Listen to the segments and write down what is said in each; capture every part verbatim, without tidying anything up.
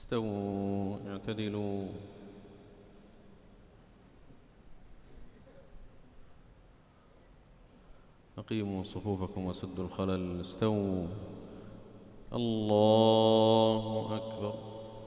استووا اعتدلوا. أقيموا صفوفكم وسدوا الخلل. استووا. الله أكبر.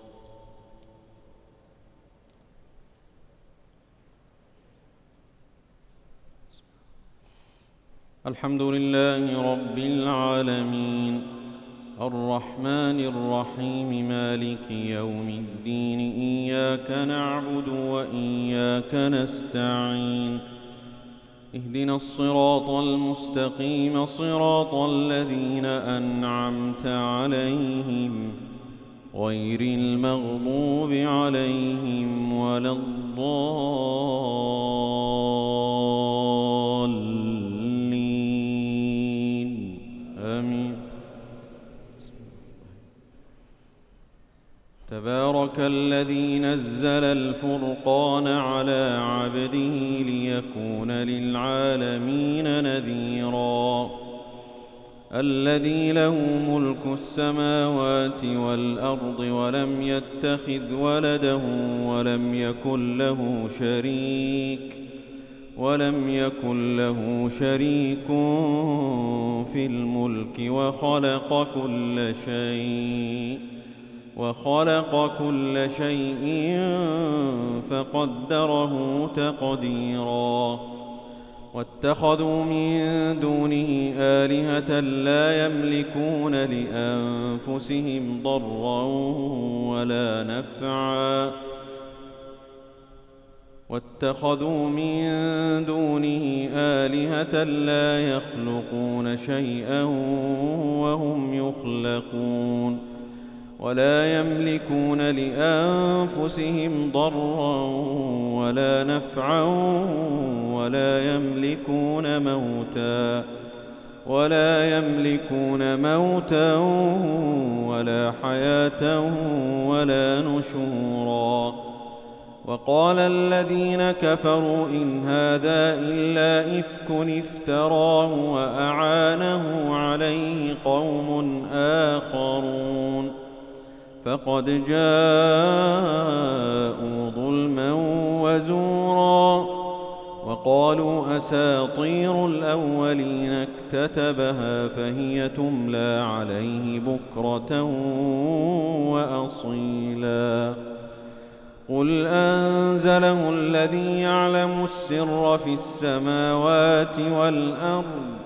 الحمد لله رب العالمين الرحمن الرحيم مالك يوم الدين إياك نعبد وإياك نستعين اهدنا الصراط المستقيم صراط الذين أنعمت عليهم غير المغضوب عليهم ولا الضالين آمين. تبارك الذي نزل الفرقان على عبده ليكون للعالمين نذيرا الذي له ملك السماوات والأرض ولم يتخذ ولده ولم يكن له شريك ولم يكن له شريك في الملك وخلق كل شيء وخلق كل شيء فقدره تقديرا واتخذوا من دونه آلهة لا يملكون لأنفسهم ضرا ولا نفعا واتخذوا من دونه آلهة لا يخلقون شيئا وهم يخلقون ولا يملكون لأنفسهم ضرا ولا نفعا ولا يملكون موتا ولا يملكون موتا ولا حياة ولا نشورا. وقال الذين كفروا إن هذا إلا إفك افتراه وأعانه عليه قوم آخرون فقد جاءوا ظلما وزورا وقالوا أساطير الأولين اكتتبها فهي تملى عليه بكرة وأصيلا. قل أنزله الذي يعلم السر في السماوات والأرض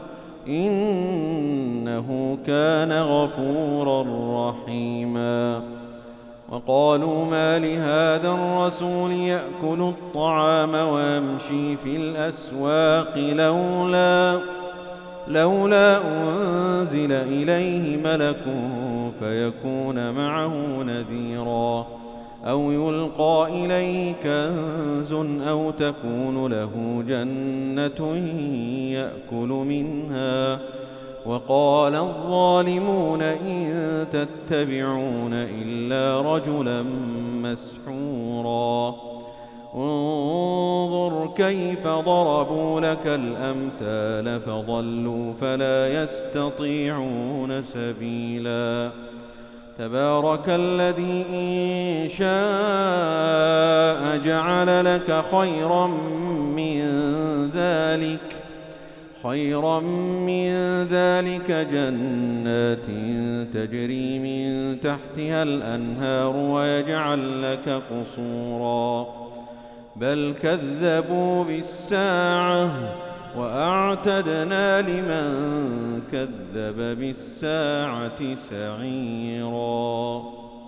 إنه كان غفورا رحيما. وقالوا ما لهذا الرسول يأكل الطعام ويمشي في الأسواق لولا لولا أنزل إليه ملك فيكون معه نذيرا أو يلقى إليه كنز أو تكون له جنة يأكل منها. وقال الظالمون إن تتبعون إلا رجلا مسحورا. انظر كيف ضربوا لك الأمثال فضلوا فلا يستطيعون سبيلا. تبارك الذي إن شاء جعل لك خيرا من ذلك خيرا من ذلك جنات تجري من تحتها الأنهار ويجعل لك قصورا بل كذبوا بالساعة وأعتدنا لمن كذب بالساعة سعيرا.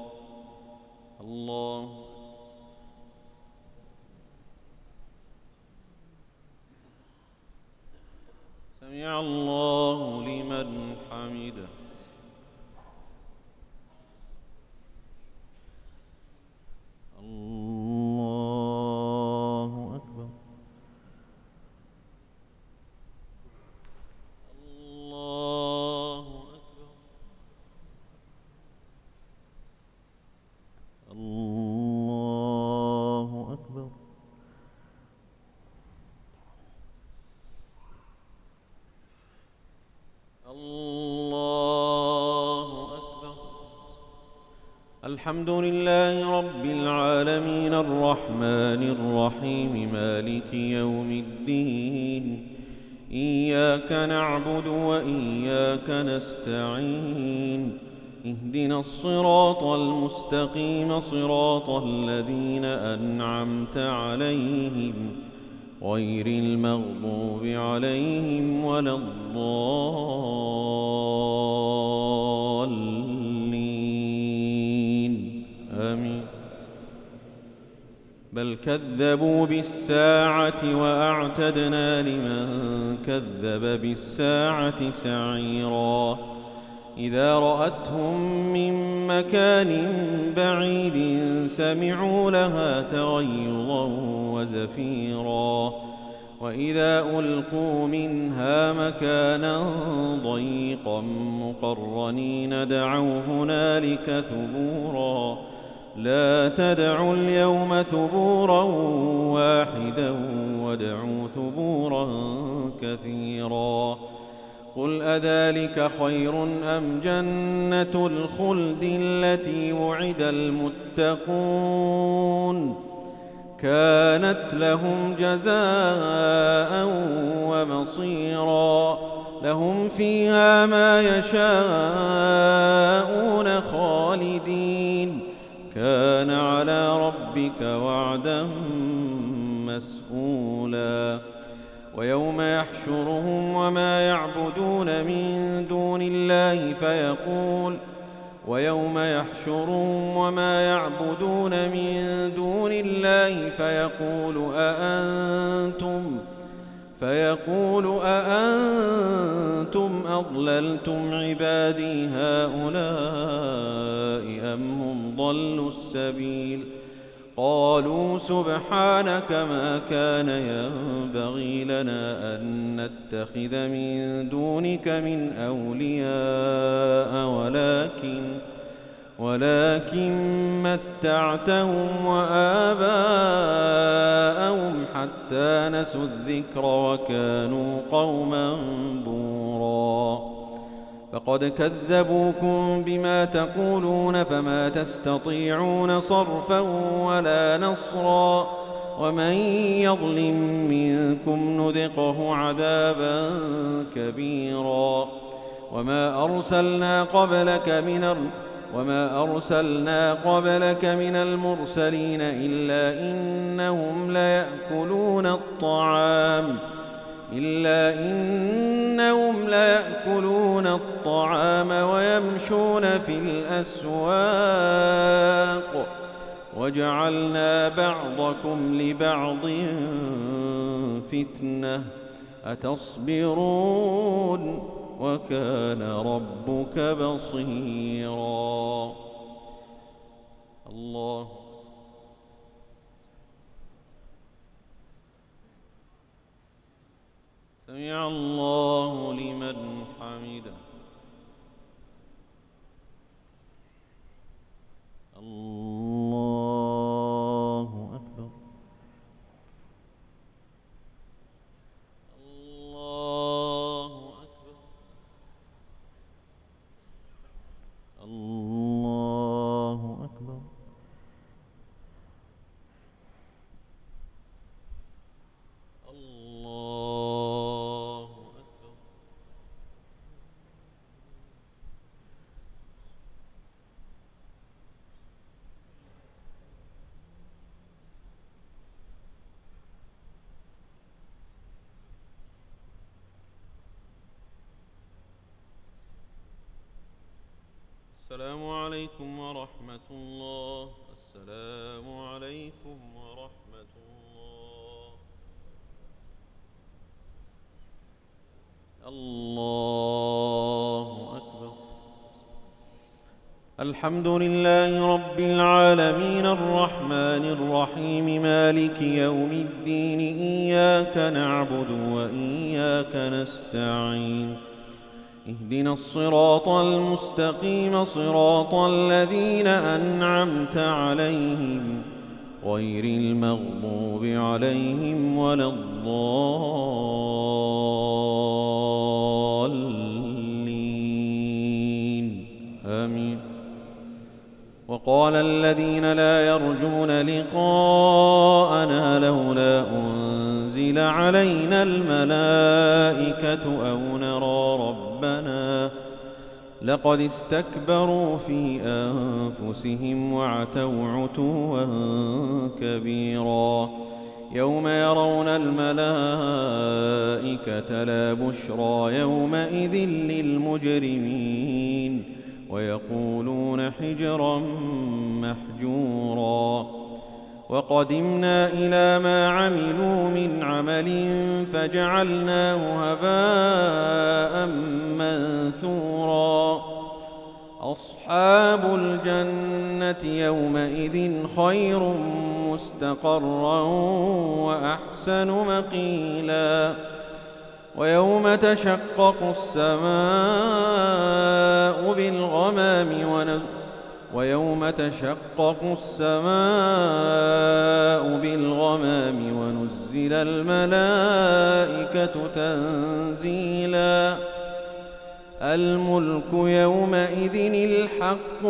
الله سمع الله لمن حمده. الله أكبر. الله أكبر. الحمد لله رب العالمين الرحمن الرحيم مالك يوم الدين إياك نعبد وإياك نستعين اهدنا الصراط المستقيم صراط الذين أنعمت عليهم غير المغضوب عليهم ولا الضالين آمين. بل كذبوا بالساعة وأعتدنا لمن كذب بالساعة سعيرا إذا رأتهم من مكان بعيد سمعوا لها تغيظا وزفيرا وإذا ألقوا منها مكانا ضيقا مقرنين دعوا هنالك ثبورا لا تدعوا اليوم ثبورا واحدا وادعوا ثبورا كثيرا قل أذلك خير أم جنة الخلد التي وعد المتقون كانت لهم جزاء ومصيرا لهم فيها ما يشاءون خالدين كان على ربك وعدا مسئولا ويوم يحشرهم وما يعبدون من دون الله فيقول ويوم يحشرهم وما يعبدون من دون الله فيقول أأنتم فيقول أأنتم أضللتم عبادي هؤلاء أم هم ضلوا السبيل قالوا سبحانك ما كان ينبغي لنا أن نتخذ من دونك من أولياء ولكن ولكن متعتهم وآباءهم حتى نسوا الذكر وكانوا قوما بورا فقد كذبوكم بما تقولون فما تستطيعون صرفا ولا نصرا ومن يظلم منكم نذقه عذابا كبيرا وما أرسلنا قبلك من وما أرسلنا قبلك من المرسلين إلا إنهم ليأكلون الطعام إلا إنهم ليأكلون الطعام ويمشون في الأسواق وجعلنا بعضكم لبعض فتنة أتصبرون وكان ربك بصيرا. الله سمع الله لمن حمده. الله أكبر. الله أكبر. الله أكبر. الله أكبر. السلام عليكم ورحمة الله. السلام عليكم ورحمة الله. الله أكبر. الحمد لله رب العالمين الرحمن الرحيم مالك يوم الدين إياك نعبد وإياك نستعين اهدنا الصراط المستقيم صراط الذين أنعمت عليهم غير المغضوب عليهم ولا الضالين آمين. وقال الذين لا يرجون لقاءنا لولا أنزل علينا الملائكة أو نرى ربنا لقد استكبروا في أنفسهم وعتوا عتوا كبيرا يوم يرون الملائكة لا بشرى يومئذ للمجرمين ويقولون حجرا محجورا وقدمنا إلى ما عملوا من عمل فجعلناه هباء منثورا أصحاب الجنة يومئذ خير مستقرا وأحسن مقيلا ويوم تشقق السماء بالغمام ونزل ويوم تشقق السماء بالغمام ونزل الملائكة تنزيلا الملك يومئذ الحق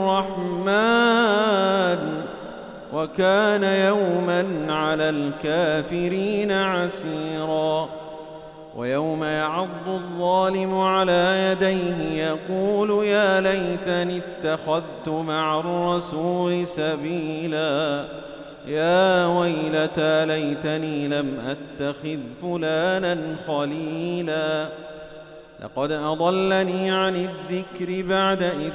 للرحمن وكان يوما على الكافرين عسيرا ويوم يعض الظالم على يديه يقول يا ليتني اتخذت مع الرسول سبيلا يا ويلتى ليتني لم أتخذ فلانا خليلا لقد أضلني عن الذكر بعد إذ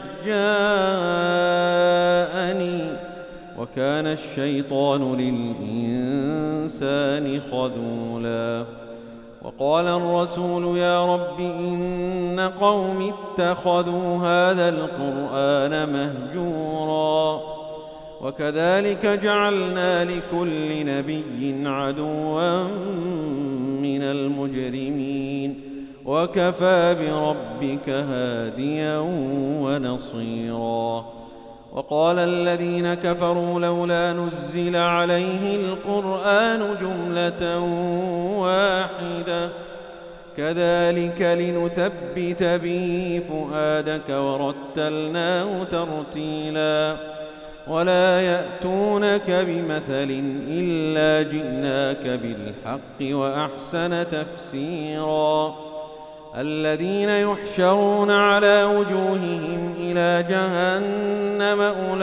جاءني وكان الشيطان للإنسان خذولا وقال الرسول يا رب إن قوم اتخذوا هذا القرآن مهجورا وكذلك جعلنا لكل نبي عدوا من المجرمين وكفى بربك هاديا ونصيرا وقال الذين كفروا لولا نزل عليه القرآن جملة واحدة كذلك لنثبت به فؤادك ورتلناه ترتيلا ولا يأتونك بمثل إلا جئناك بالحق وأحسن تفسيرا الذين يحشرون على وجوههم إلى جهنم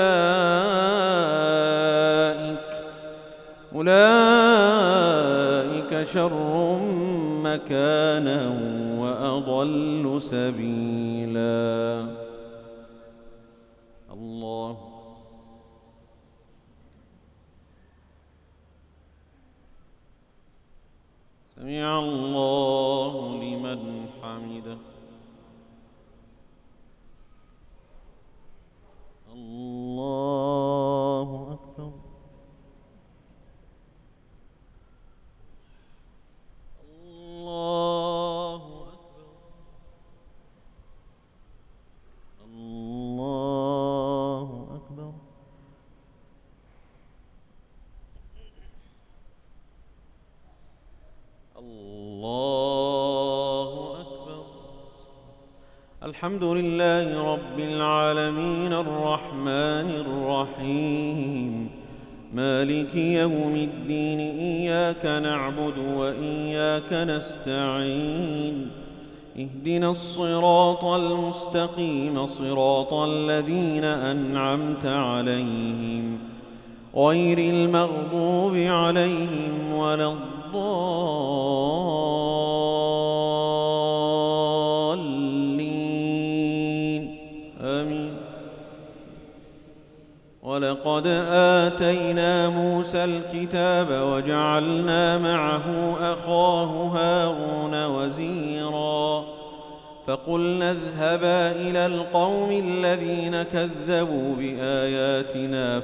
أولئك أولئك شر مكانا وأضل سبيلا الله سمع الله لمن حمده الله أكبر الله أكبر الله أكبر الله أكبر الحمد لله رب العالمين الرحمن الرحيم مالك يوم الدين إياك نعبد وإياك نستعين اهدنا الصراط المستقيم صراط الذين أنعمت عليهم غير المغضوب عليهم ولا الضالين آمين ولقد آتينا موسى الكتاب وجعلنا معه أخاه هارون وزيرا فقلنا اذهبا إلى القوم الذين كذبوا بآياتنا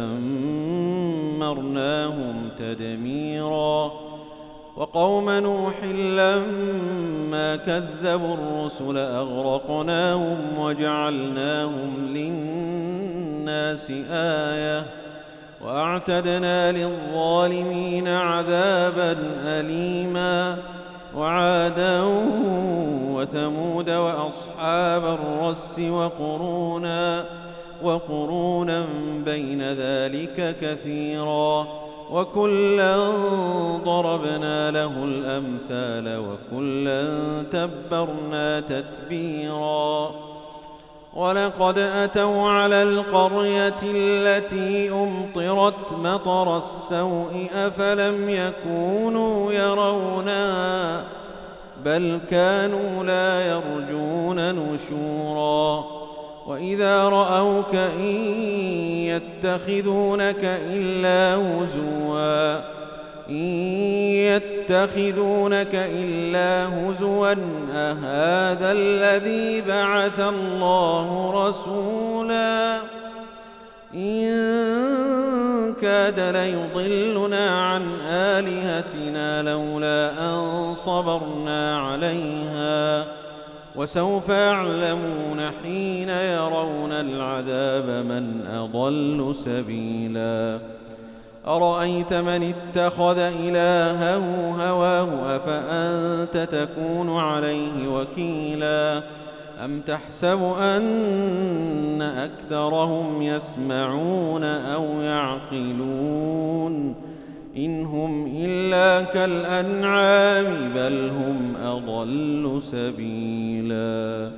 فدمرناهم تدميرا وقوم نوح لما كذبوا الرسل أغرقناهم وجعلناهم للناس آية وأعتدنا للظالمين عذابا أليما وعادا وثمود وأصحاب الرس وقرونا وقرونا بين ذلك كثيرا، وكلا ضربنا له الأمثال وكلا تبرنا تتبيرا. ولقد أتوا على القرية التي أمطرت مطر السوء أفلم يكونوا يرونها بل كانوا لا يرجون نشورا. وإذا رأوك إن يتخذونك إلا هزوا إن يتخذونك إلا هزوا أهذا الذي بعث الله رسولا إن كاد ليضلنا عن آلهتنا لولا أن صبرنا عليها وسوف يعلمون حين يرون العذاب من أضل سبيلا. أرأيت من اتخذ إلهه هواه أفأنت تكون عليه وكيلا أم تحسب أن أكثرهم يسمعون أو يعقلون إن هم إلا كالأنعام بل هم أضل سبيلا.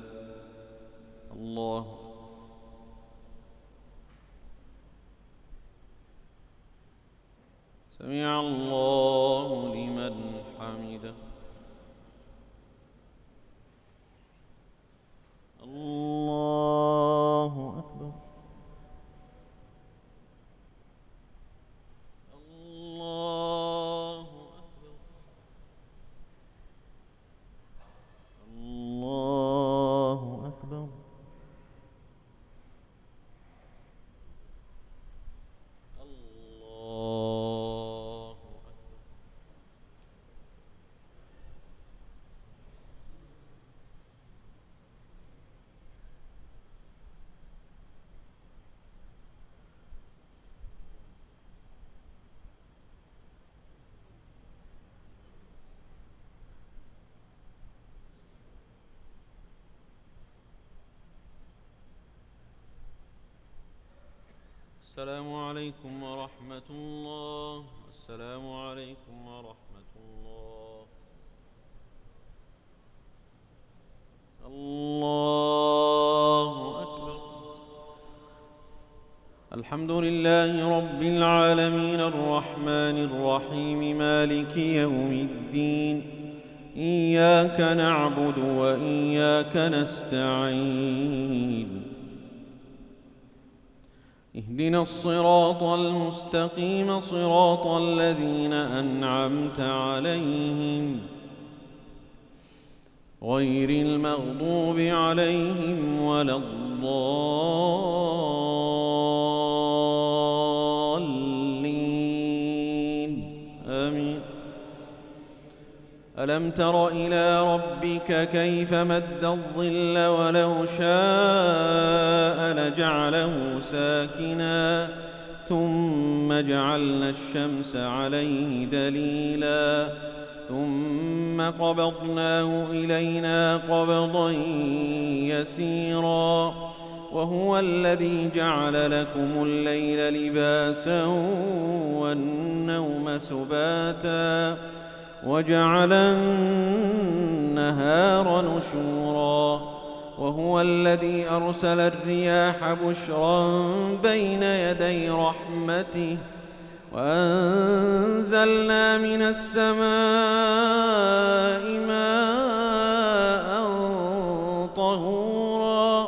الله سمع الله لمن حمده. الله أكبر. الله أكبر. الله أكبر. السلام عليكم ورحمة الله. السلام عليكم ورحمة الله. الله أكبر. الحمد لله رب العالمين الرحمن الرحيم مالك يوم الدين إياك نعبد وإياك نستعين اهدنا الصراط المستقيم صراط الذين أنعمت عليهم غير المغضوب عليهم ولا الضالين آمين. ألم تر إلى ربك كيف مد الظل ولو شاء لجعله ساكنا ثم جعلنا الشمس عليه دليلا ثم قبضناه إلينا قبضا يسيرا. وهو الذي جعل لكم الليل لباسا والنوم سباتا وجعل النهار نشورا. وهو الذي أرسل الرياح بشرا بين يدي رحمته وأنزلنا من السماء ماء طهورا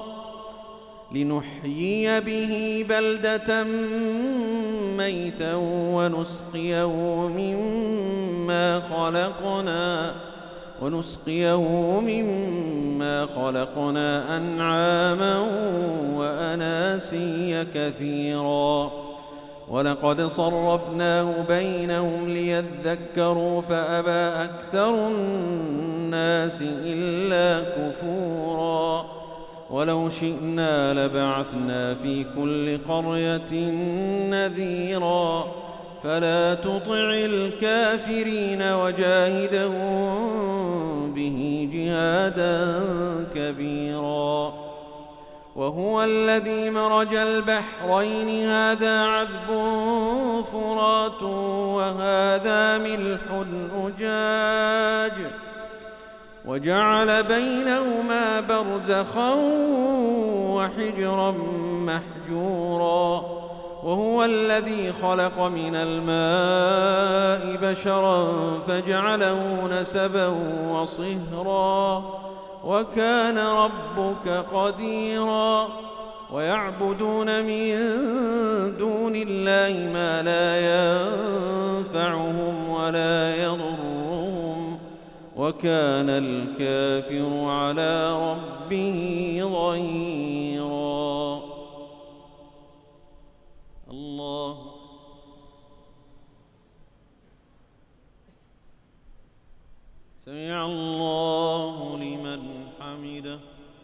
لنحيي به بلدة ميتا ونسقيه مما خلقنا ونسقيه مما خلقنا أنعاما وأناسيا كثيرا. ولقد صرفناه بينهم ليذكروا فأبى أكثر الناس إلا كفورا. ولو شئنا لبعثنا في كل قرية نذيرا فلا تطع الكافرين وجاهدهم به جهادا كبيرا. وهو الذي مرج البحرين هذا عذب فرات وهذا ملح أجاج وجعل بينهما برزخا وحجرا محجورا وهو الذي خلق من الماء بشرا فجعله نسبا وصهرا وكان ربك قديرا ويعبدون من دون الله ما لا ينفعهم ولا يضرهم وكان الكافر على ربه ظهيرا. الله سمع الله لمن حمده.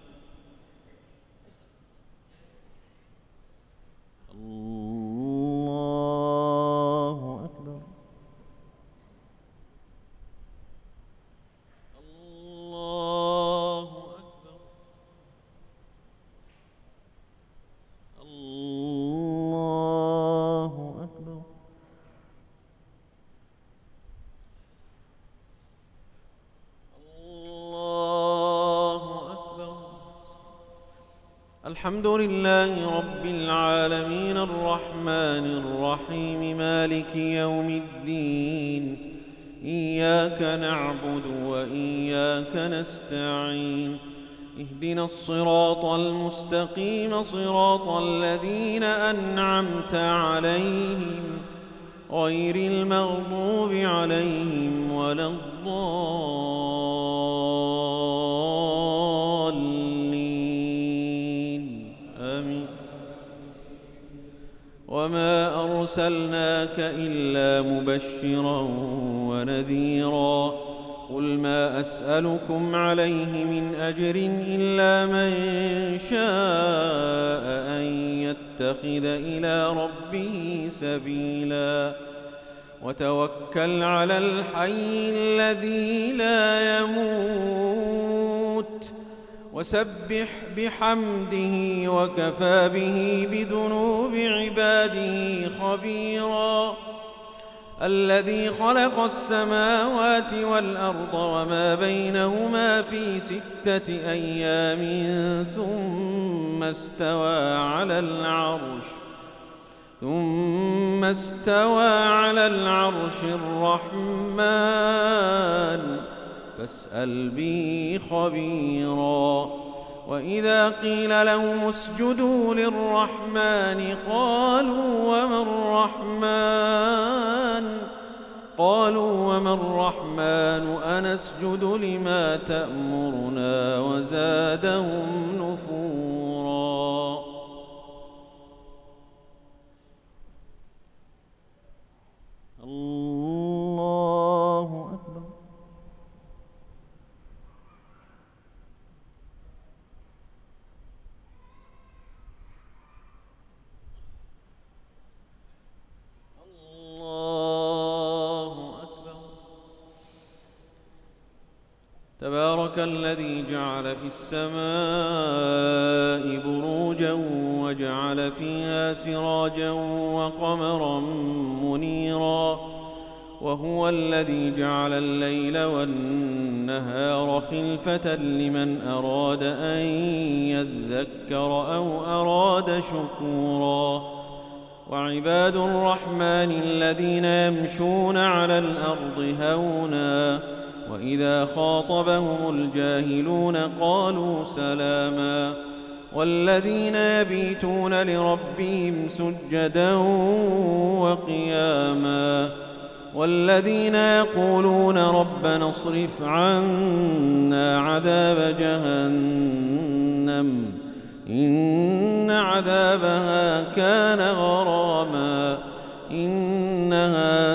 الله أكبر. الله أكبر. الله أكبر. الله أكبر. الحمد لله رب العالمين الرحمن الرحيم مالك يوم الدين إياك نعبد وإياك نستعين اهدنا الصراط المستقيم صراط الذين أنعمت عليهم غير المغضوب عليهم ولا الضالين آمين. وما أرسلناك إلا مبشرا ونذيرا قل ما أسألكم عليه من أجر إلا من شاء أن يتخذ إلى ربه سبيلا وتوكل على الحي الذي لا يموت وسبح بحمده وكفى به بذنوب عباده خبيرا. الذي خلق السماوات والأرض وما بينهما في ستة أيام ثم استوى على العرش ثم استوى على العرش الرحمن فاسأل به خبيرا. وإذا قيل لهم اسجدوا للرحمن قالوا وما الرحمن قالوا وما الرحمن أنسجد لما تأمرنا وزادهم نفورا. الله أكبر. تبارك الذي جعل في السماء بروجا وجعل فيها سراجا وقمرا منيرا وهو الذي جعل الليل والنهار خلفة لمن أراد أن يذكر أو أراد شكورا. وعباد الرحمن الذين يمشون على الأرض هونا وإذا خاطبهم الجاهلون قالوا سلاما. والذين يبيتون لربهم سجدا وقياما والذين يقولون ربنا اصرف عنا عذاب جهنم إن عذابها كان غراما إنها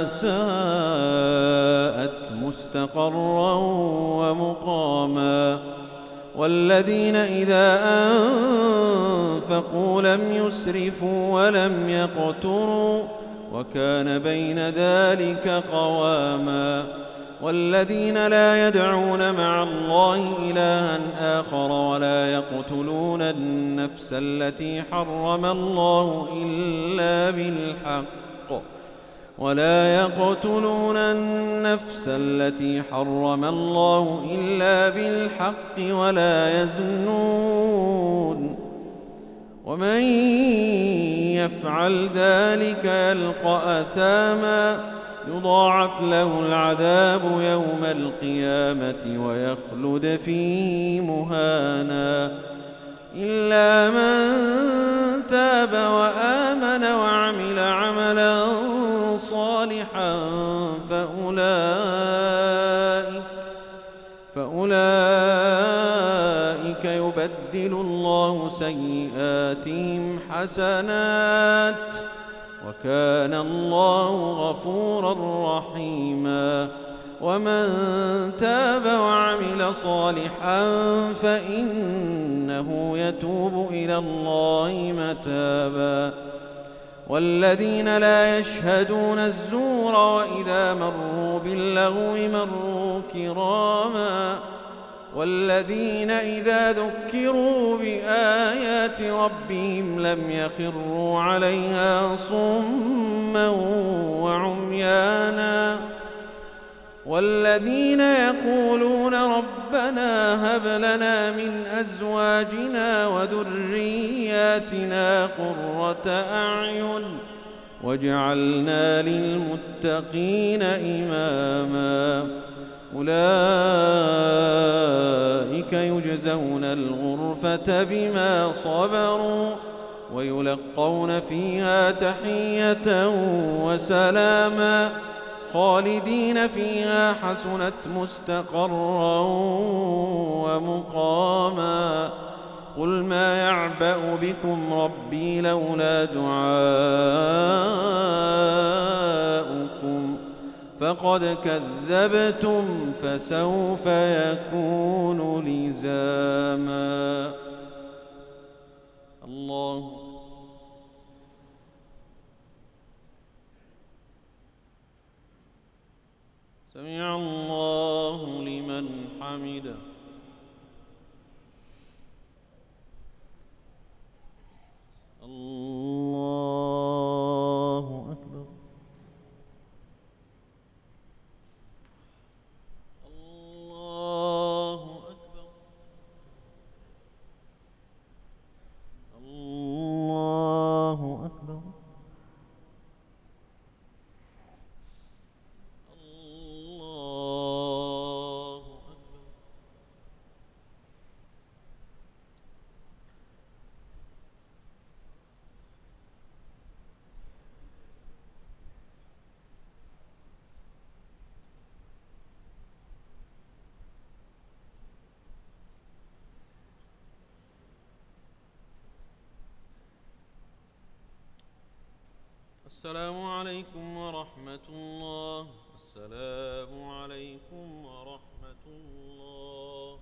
ساءت مستقرا ومقاما. والذين إذا أنفقوا لم يسرفوا ولم يقتروا وكان بين ذلك قواما. والذين لا يدعون مع الله إلها آخر ولا يقتلون النفس التي حرم الله إلا بالحق ولا يقتلون النفس التي حرم الله إلا بالحق ولا يزنون ومن يفعل ذلك يلقى أثاما يضاعف له العذاب يوم القيامة ويخلد فيه مهانا إلا من تاب وآمن وعمل عملا صالحا فأولئك, فأولئك يبدل الله سيئاتهم حسنات وكان الله غفورا رحيما ومن تاب وعمل صالحا فإنه يتوب إلى الله متابا والذين لا يشهدون الزور وإذا مروا باللغو مروا كراما والذين إذا ذكروا بآيات ربهم لم يخروا عليها صما وعميانا والذين يقولون ربنا هب لنا من أزواجنا وذرياتنا قرة أعين واجعلنا للمتقين إماما أولئك يجزون الغرفة بما صبروا ويلقون فيها تحية وسلاما خالدين فيها حسنت مستقرا ومقاما قل ما يعبأ بكم ربي لولا دعاؤكم فقد كذبتم فسوف يكون لزاما. الله سمع الله لمن حمده. الله أكبر. الله أكبر. الله أكبر. السلام عليكم ورحمة الله. السلام عليكم ورحمة الله.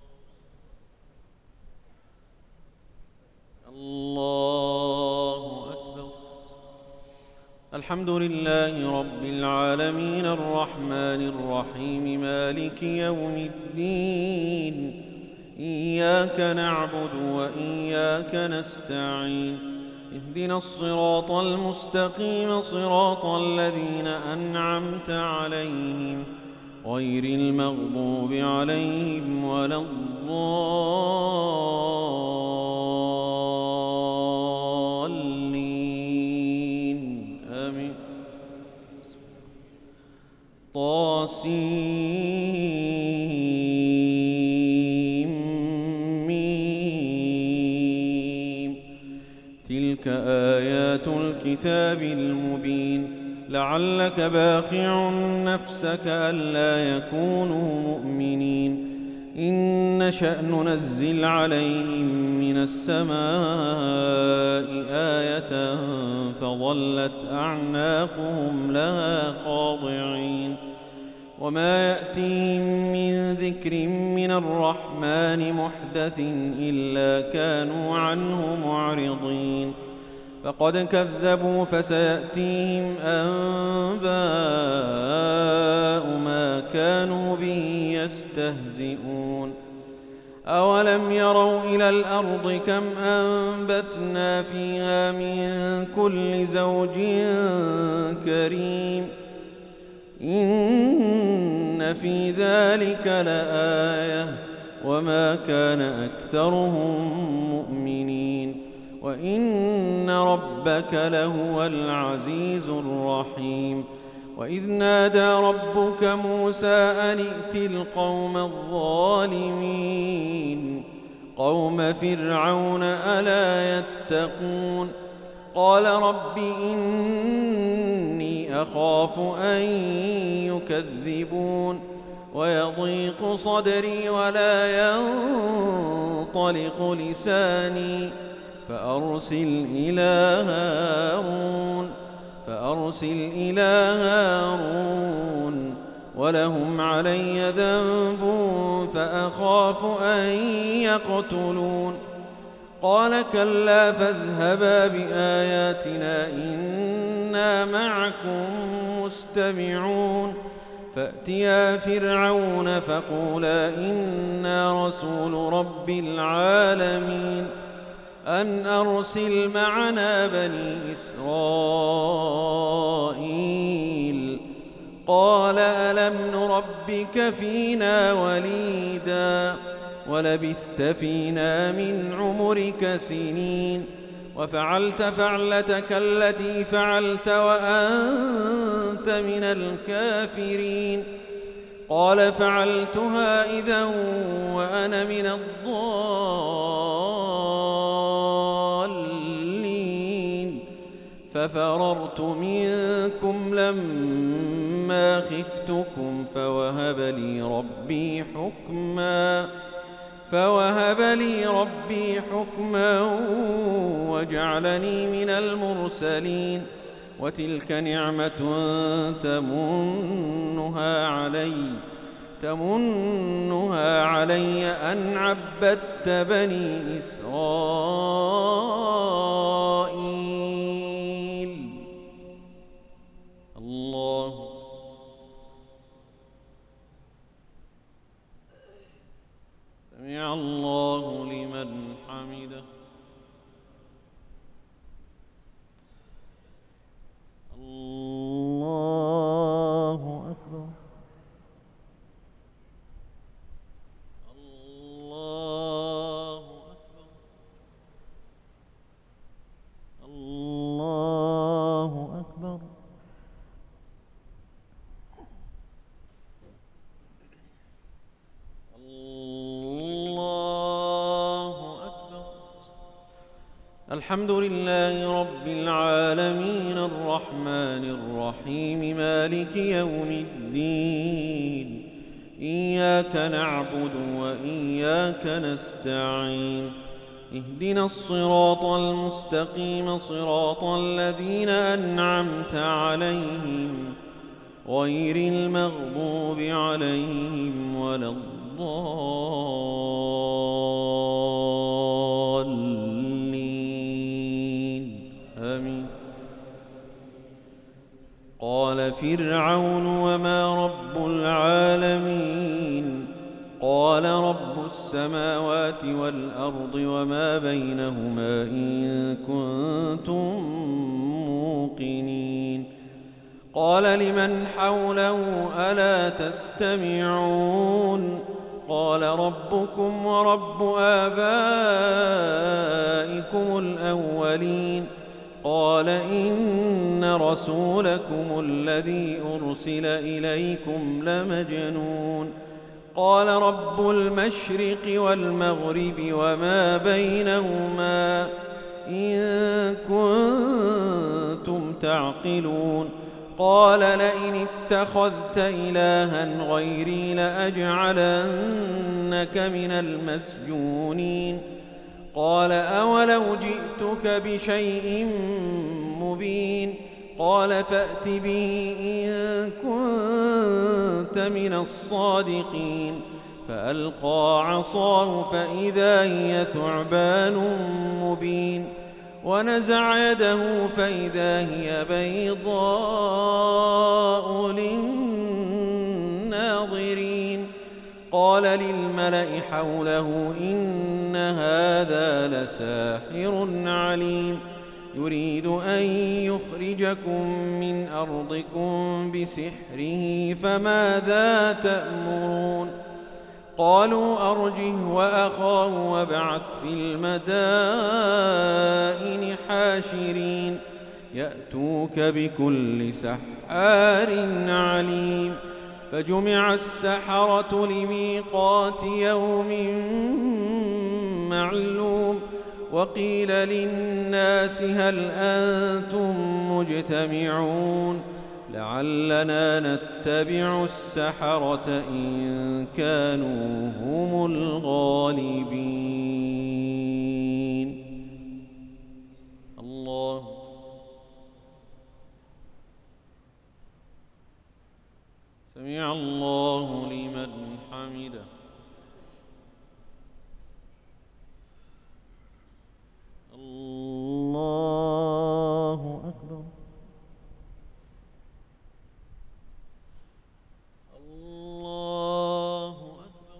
الله أكبر. الحمد لله رب العالمين الرحمن الرحيم مالك يوم الدين إياك نعبد وإياك نستعين اهدنا الصراط المستقيم صراط الذين أنعمت عليهم غير المغضوب عليهم ولا الضالين آمين. طاسيم تلك آيات الكتاب المبين لعلك باخع نفسك ألا يكونوا مؤمنين إن نشأ ننزل عليهم من السماء آية فظلت أعناقهم لها خاضعين وما يأتيهم من ذكر من الرحمن محدث إلا كانوا عنه معرضين فقد كذبوا فسيأتيهم أنباء ما كانوا به يستهزئون أولم يروا إلى الأرض كم أنبتنا فيها من كل زوج كريم إن في ذلك لآية وما كان أكثرهم مؤمنين وإن ربك لهو العزيز الرحيم وإذ نادى ربك موسى أن ائت القوم الظالمين قوم فرعون ألا يتقون قال رب إني أخاف أن يكذبون ويضيق صدري ولا ينطلق لساني فأرسل إلى هارون فأرسل إلى هارون ولهم علي ذنب فأخاف أن يقتلون قال كلا فاذهبا بآياتنا إنا معكم مستمعون فأتيا فرعون فقولا إنا رسول رب العالمين أن أرسل معنا بني إسرائيل قال ألم نربك فينا وليدا ولبثت فينا من عمرك سنين وفعلت فعلتك التي فعلت وأنت من الكافرين قال فعلتها إذا وأنا من الضالين ففررت منكم لما خفتكم فوهب لي ربي حكما فوهب لي ربي حكما وجعلني من المرسلين وتلك نعمة تمنها علي تمنها علي أن عبدت بني إسرائيل الله سمع الله لمن حمده الله أكبر الله أكبر الله أكبر الله أكبر الحمد لله رب العالمين الرحمن الرحيم مالك يوم الدين إياك نعبد وإياك نستعين اهدنا الصراط المستقيم صراط الذين أنعمت عليهم غير المغضوب عليهم ولا الضالين آمين قال فرعون وما رب العالمين قال رب السماوات والأرض وما بينهما إن كنتم موقنين قال لمن حوله ألا تستمعون قال ربكم ورب آبائكم الأولين قال إن رسولكم الذي أرسل إليكم لمجنون قال رب المشرق والمغرب وما بينهما إن كنتم تعقلون قال لئن اتخذت إلها غيري لأجعلنك من المسجونين قال أولو جئتك بشيء مبين قال فأت به إن كنت من الصادقين فألقى عصاه فإذا هي ثعبان مبين ونزع يده فإذا هي بيضاء للناظرين. قال للملأ حوله إن هذا لساحر عليم يريد أن يخرجكم من أرضكم بسحره فماذا تأمرون؟ قالوا أرجه وأخاه وابعث في المدائن حاشرين يأتوك بكل سحار عليم. فجمع السحرة لميقات يوم معلوم. وقيل للناس هل أنتم مجتمعون لعلنا نتبع السحرة إن كانوا هم الغالبين. الله سمع الله لمن حمده. الله أكبر. الله أكبر.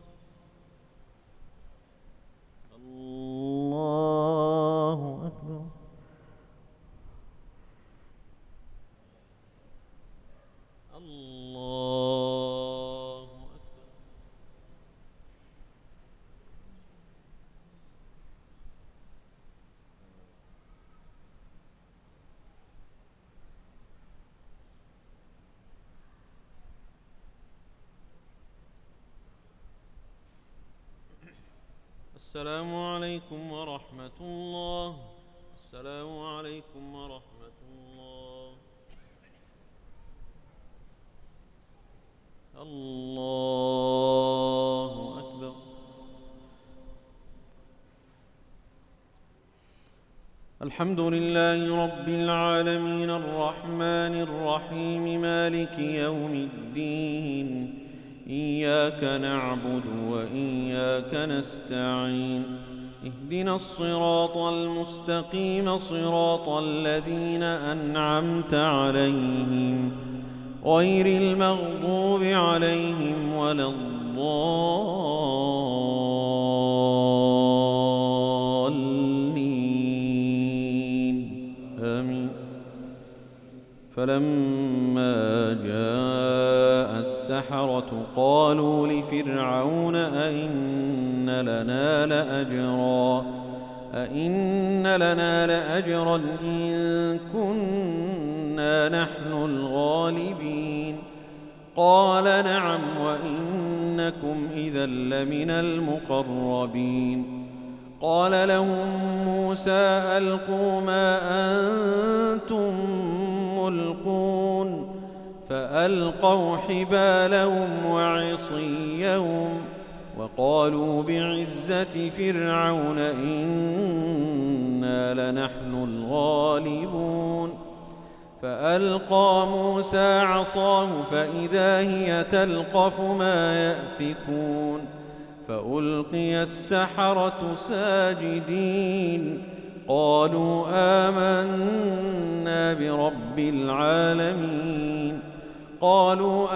الله أكبر. الله أكبر. السلام عليكم ورحمة الله. السلام عليكم ورحمة الله. الله أكبر. الحمد لله رب العالمين الرحمن الرحيم مالك يوم الدين. إياك نعبد وإياك نستعين. اهدنا الصراط المستقيم صراط الذين أنعمت عليهم غير المغضوب عليهم ولا الضالين آمين. فلما جاء السحرة قالوا لفرعون أئن لنا لأجرا أئن لنا لأجرا إن كنا نحن الغالبين. قال نعم وإنكم إذا لمن المقربين. قال لهم موسى ألقوا ما أنتم ملقون. فألقوا حبالهم وعصيهم وقالوا بعزة فرعون إنا لنحن الغالبون. فألقى موسى عصاه فإذا هي تلقف ما يأفكون. فألقي السحرة ساجدين قالوا آمنا برب العالمين. قالوا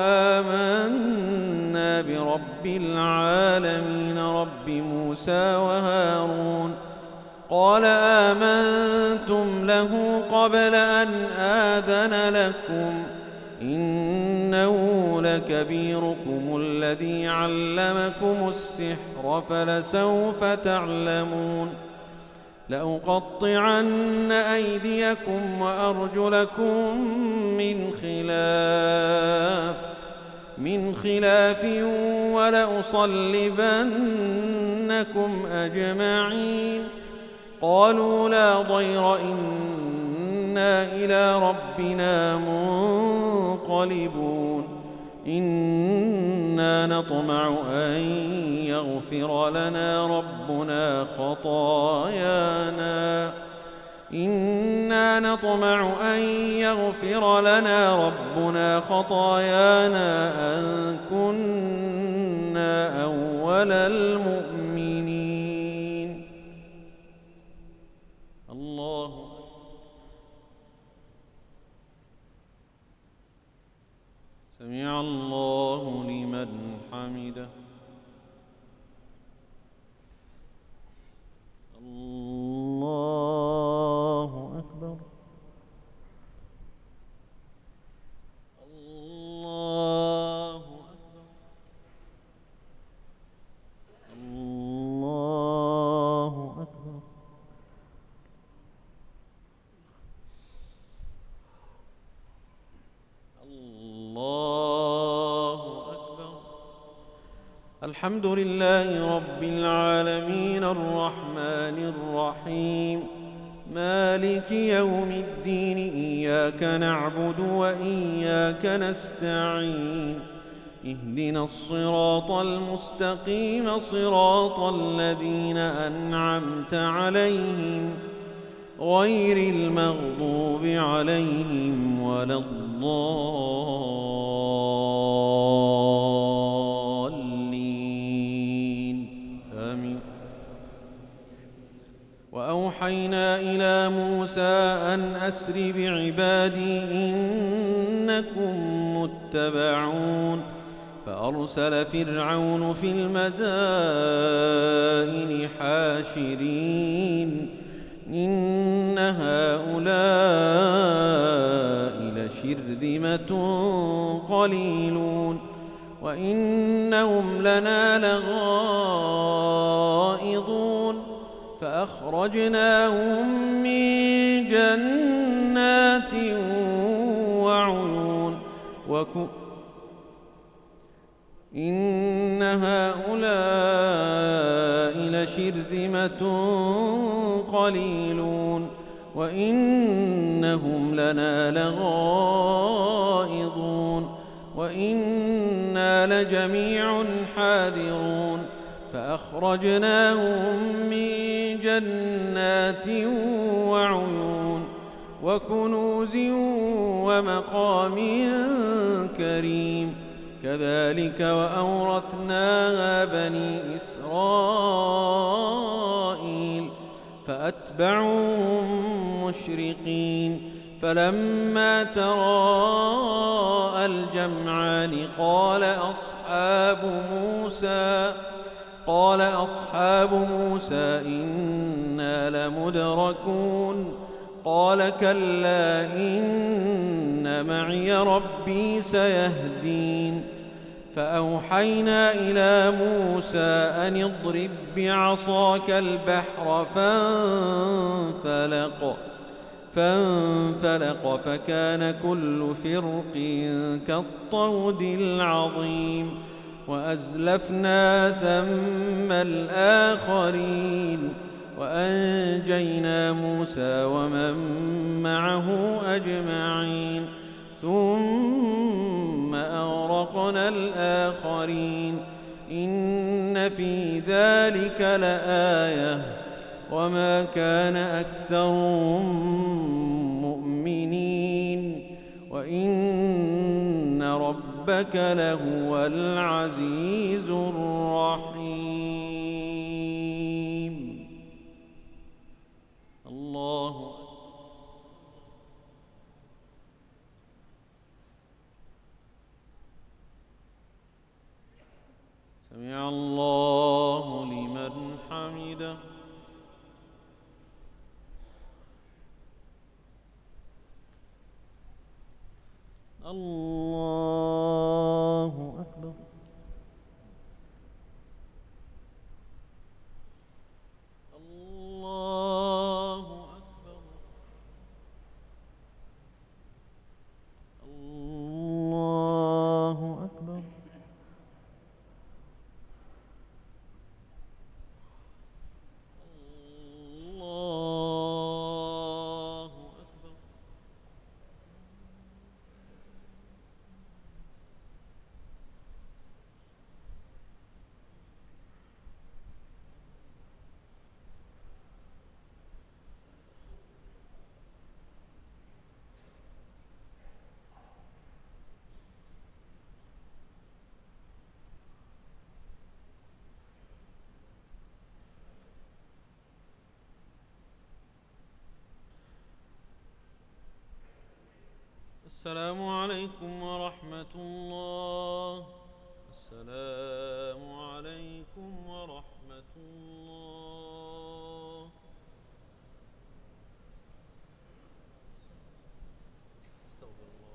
آمنا برب العالمين رب موسى وهارون. قال آمنتم له قبل أن آذن لكم إنه لكبيركم الذي علمكم السحر فلسوف تعلمون. لأقطعن أيديكم وأرجلكم من خلاف من خلاف ولأصلبنكم أجمعين. قالوا لا ضير إنا إلى ربنا منقلبون. إنا نطمع أن يغفر لنا ربنا خطايانا إنا نطمع أن يغفر لنا ربنا خطايانا أن كنا أول المؤمنين. الله سمع الله لمن حمده. الله أكبر. الله أكبر. الله أكبر. الله أكبر. الحمد لله رب العالمين الرحمن الرحيم مالك يوم الدين إياك نعبد وإياك نستعين اهدنا الصراط المستقيم صراط الذين أنعمت عليهم غير المغضوب عليهم ولا الضالين آمين. وأوحينا إلى موسى أن أسر بعبادي إنكم متبعون فأرسل فرعون في المدائن حاشرين إن هؤلاء لشرذمة قليلون وإنهم لنا لغائظون فأخرجناهم من جنات وعيون وكو إن هؤلاء لشرذمة قليلون وإنهم لنا لغائظون وإنا لجميع حاذرون فأخرجناهم من جنات وعيون وكنوز ومقام كريم كذلك وأورثناها بني إسرائيل فأتبعوهم مشرقين فلما تراءى الجمعان قال أصحاب موسى قال أصحاب موسى إنا لمدركون قال كلا إن معي ربي سيهدين فأوحينا إلى موسى أن اضرب بعصاك البحر فانفلق فانفلق فكان كل فرق كالطود العظيم وأزلفنا ثم الآخرين وأنجينا موسى ومن معه أجمعين ثم أغرقنا الآخرين إن في ذلك لآية وما كان أكثرهم مؤمنين وإن ربك لهو العزيز الرحيم. الله سمع الله لمن حمده. الله أكبر. الله أكبر. الله أكبر. الله أكبر. السلام عليكم ورحمة الله. السلام عليكم ورحمة الله. استغفر الله.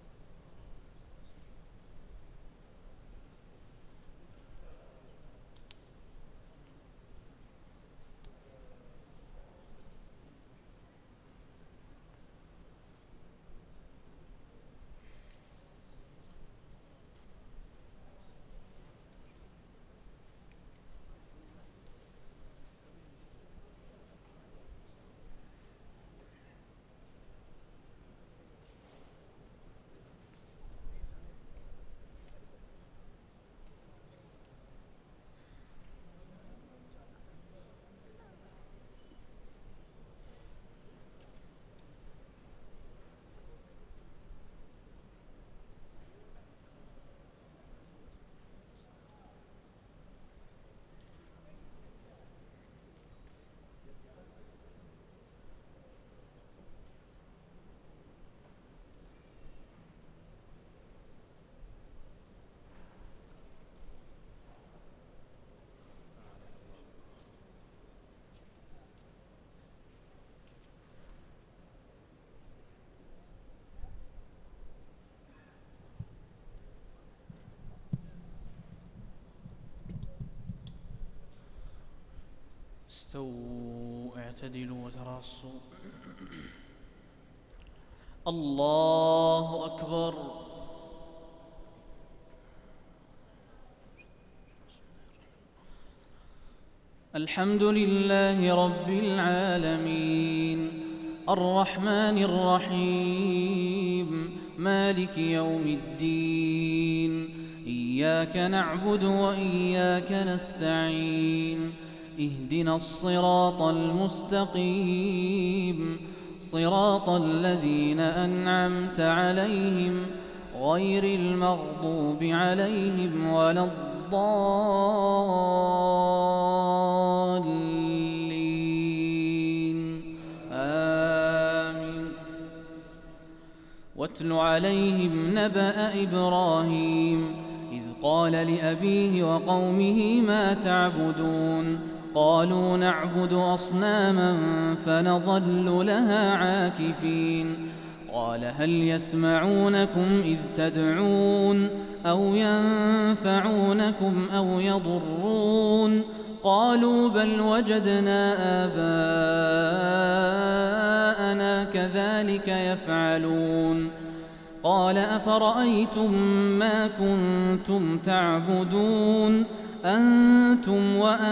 استووا اعتدلوا وتراصوا. الله أكبر. الحمد لله رب العالمين الرحمن الرحيم مالك يوم الدين. إياك نعبد وإياك نستعين. اهدنا الصراط المستقيم صراط الذين أنعمت عليهم غير المغضوب عليهم ولا الضالين آمين. واتل عليهم نبأ إبراهيم إذ قال لأبيه وقومه ما تعبدون قالوا نعبد أصناما فنظل لها عاكفين قال هل يسمعونكم إذ تدعون أو ينفعونكم أو يضرون قالوا بل وجدنا آباءنا كذلك يفعلون قال أفرأيتم ما كنتم تعبدون أنتم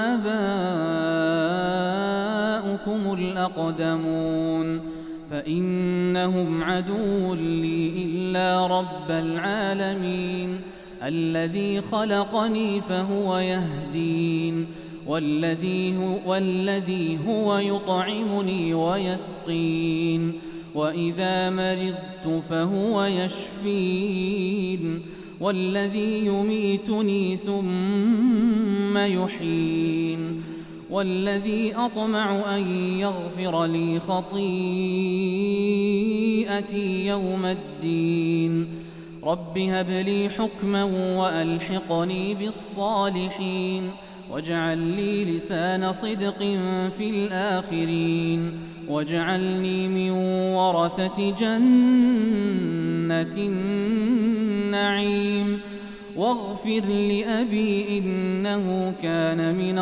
وآباؤكم الأقدمون فإنهم عدو لي إلا رب العالمين الذي خلقني فهو يهدين والذي هو, والذي هو يطعمني ويسقين وإذا مرضت فهو يشفين والذي يميتني ثم يحيين والذي أطمع أن يغفر لي خطيئتي يوم الدين رب هب لي حكما وألحقني بالصالحين واجعل لي لسان صدق في الآخرين واجعلني من ورثة جنة النعيم واغفر لأبي إنه كان من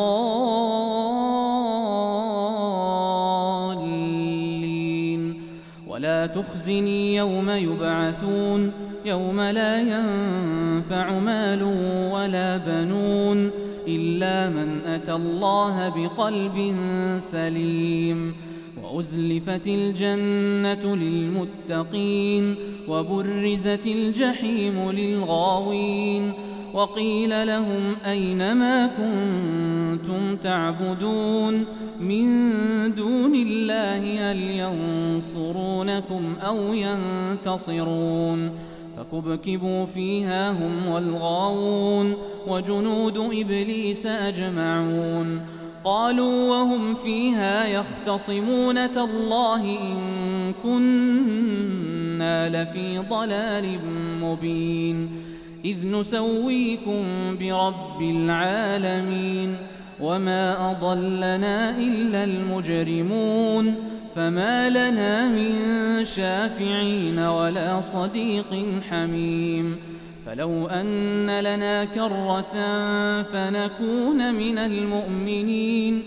الضالين ولا تخزني يوم يبعثون يوم لا ينفع مال ولا بنون إلا من أتى الله بقلب سليم وأزلفت الجنة للمتقين وبرزت الجحيم للغاوين وقيل لهم أين ما كنتم تعبدون من دون الله هل ينصرونكم أو ينتصرون فكبكبوا فيها هم والغاوون وجنود إبليس أجمعون قالوا وهم فيها يختصمون تالله إن كنا إنا لفي ضلال مبين إذ نسويكم برب العالمين وما أضلنا إلا المجرمون فما لنا من شافعين ولا صديق حميم فلو أن لنا كرة فنكون من المؤمنين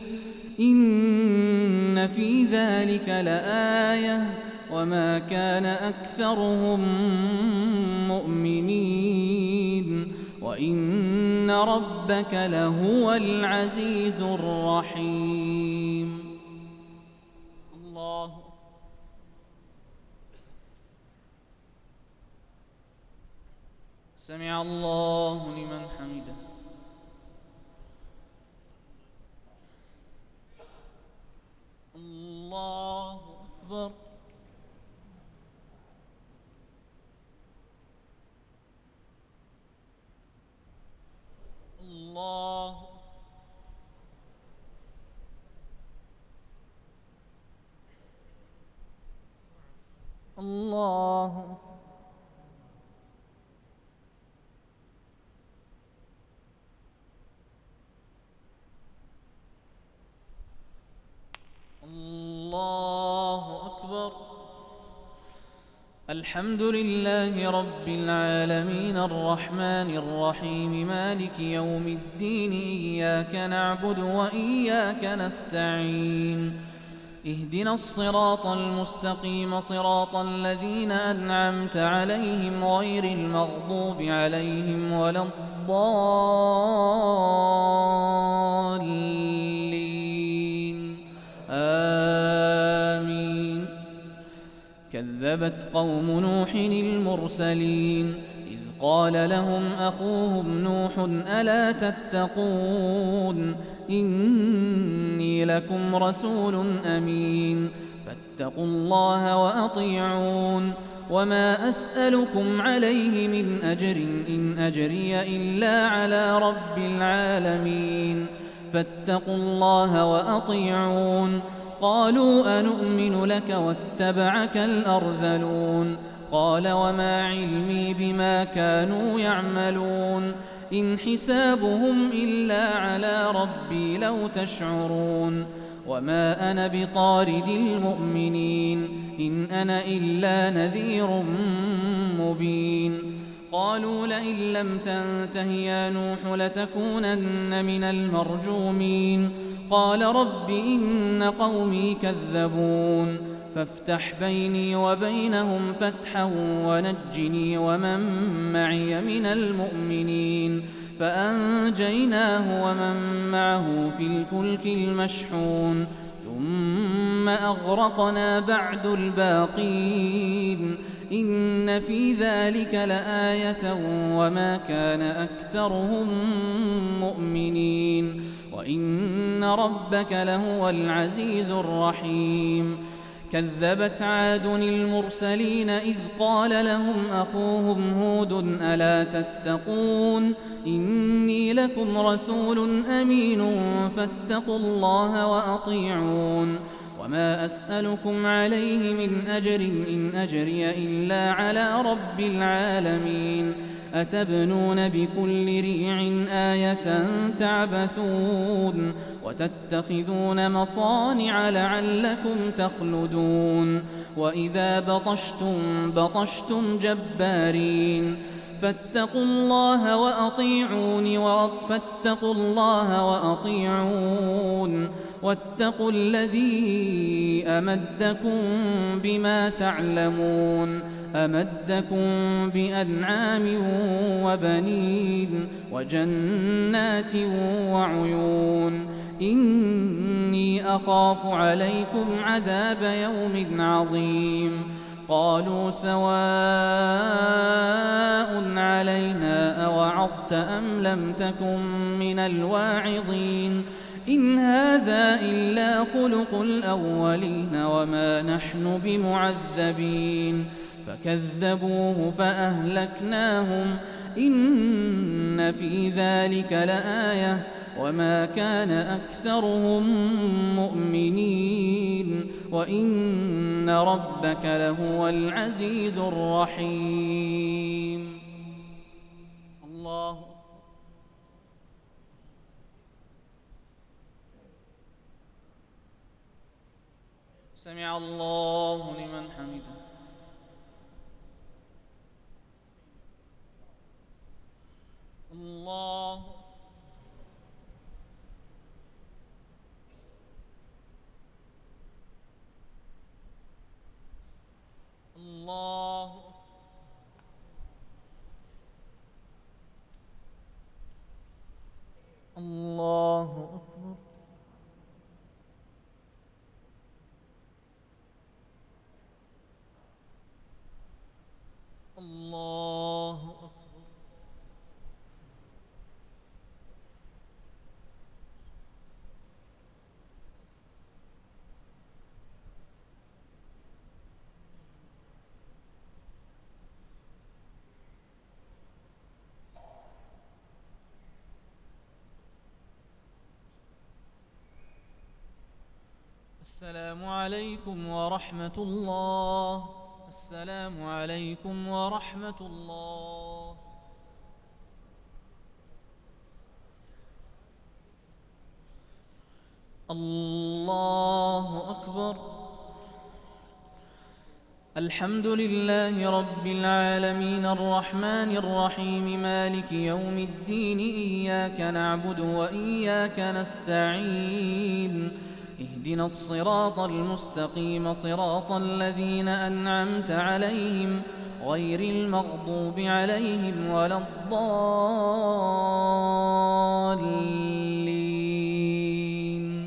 إن في ذلك لآية وما كان أكثرهم مؤمنين وإن ربك لهو العزيز الرحيم. الله سمع الله لمن حمده. الله أكبر. الله الله الله أكبر. الحمد لله رب العالمين الرحمن الرحيم مالك يوم الدين إياك نعبد وإياك نستعين اهدنا الصراط المستقيم صراط الذين أنعمت عليهم غير المغضوب عليهم ولا الضالين آمين. كذبت قوم نوح المرسلين إذ قال لهم أخوهم نوح ألا تتقون إني لكم رسول أمين فاتقوا الله وأطيعون وما أسألكم عليه من أجر إن أجري إلا على رب العالمين فاتقوا الله وأطيعون. قالوا أنؤمن لك واتبعك الأرذلون قال وما علمي بما كانوا يعملون إن حسابهم إلا على ربي لو تشعرون وما أنا بطارد المؤمنين إن أنا إلا نذير مبين. قالوا لئن لم تنته يا نوح لتكونن من المرجومين قال رب إن قومي كذبون فافتح بيني وبينهم فتحا ونجني ومن معي من المؤمنين فأنجيناه ومن معه في الفلك المشحون ثم أغرقنا بعد الباقين إن في ذلك لآية وما كان أكثرهم مؤمنين وإن ربك لهو العزيز الرحيم. كذبت عاد المرسلين إذ قال لهم أخوهم هود ألا تتقون إني لكم رسول أمين فاتقوا الله وأطيعون وما أسألكم عليه من أجر إن أجري إلا على رب العالمين أتبنون بكل ريع آية تعبثون وتتخذون مصانع لعلكم تخلدون وإذا بطشتم بطشتم جبارين فاتقوا الله وأطيعون فاتقوا الله وأطيعون واتقوا الذي أمدكم بما تعلمون أمدكم بأنعام وبنين وجنات وعيون إني أخاف عليكم عذاب يوم عظيم. قالوا سواء علينا أوعظت أم لم تكن من الواعظين إن هذا إلا خلق الأولين وما نحن بمعذبين فكذبوه فأهلكناهم إن في ذلك لآية وما كان أكثرهم مؤمنين وإن ربك لهو العزيز الرحيم. الله سمع الله لمن حمده. الله الله الله أكبر. الله أكبر. السلام عليكم ورحمة الله. السلام عليكم ورحمة الله. الله أكبر. الحمد لله رب العالمين الرحمن الرحيم مالك يوم الدين إياك نعبد وإياك نستعين اهدنا الصراط المستقيم صراط الذين أنعمت عليهم غير المغضوب عليهم ولا الضالين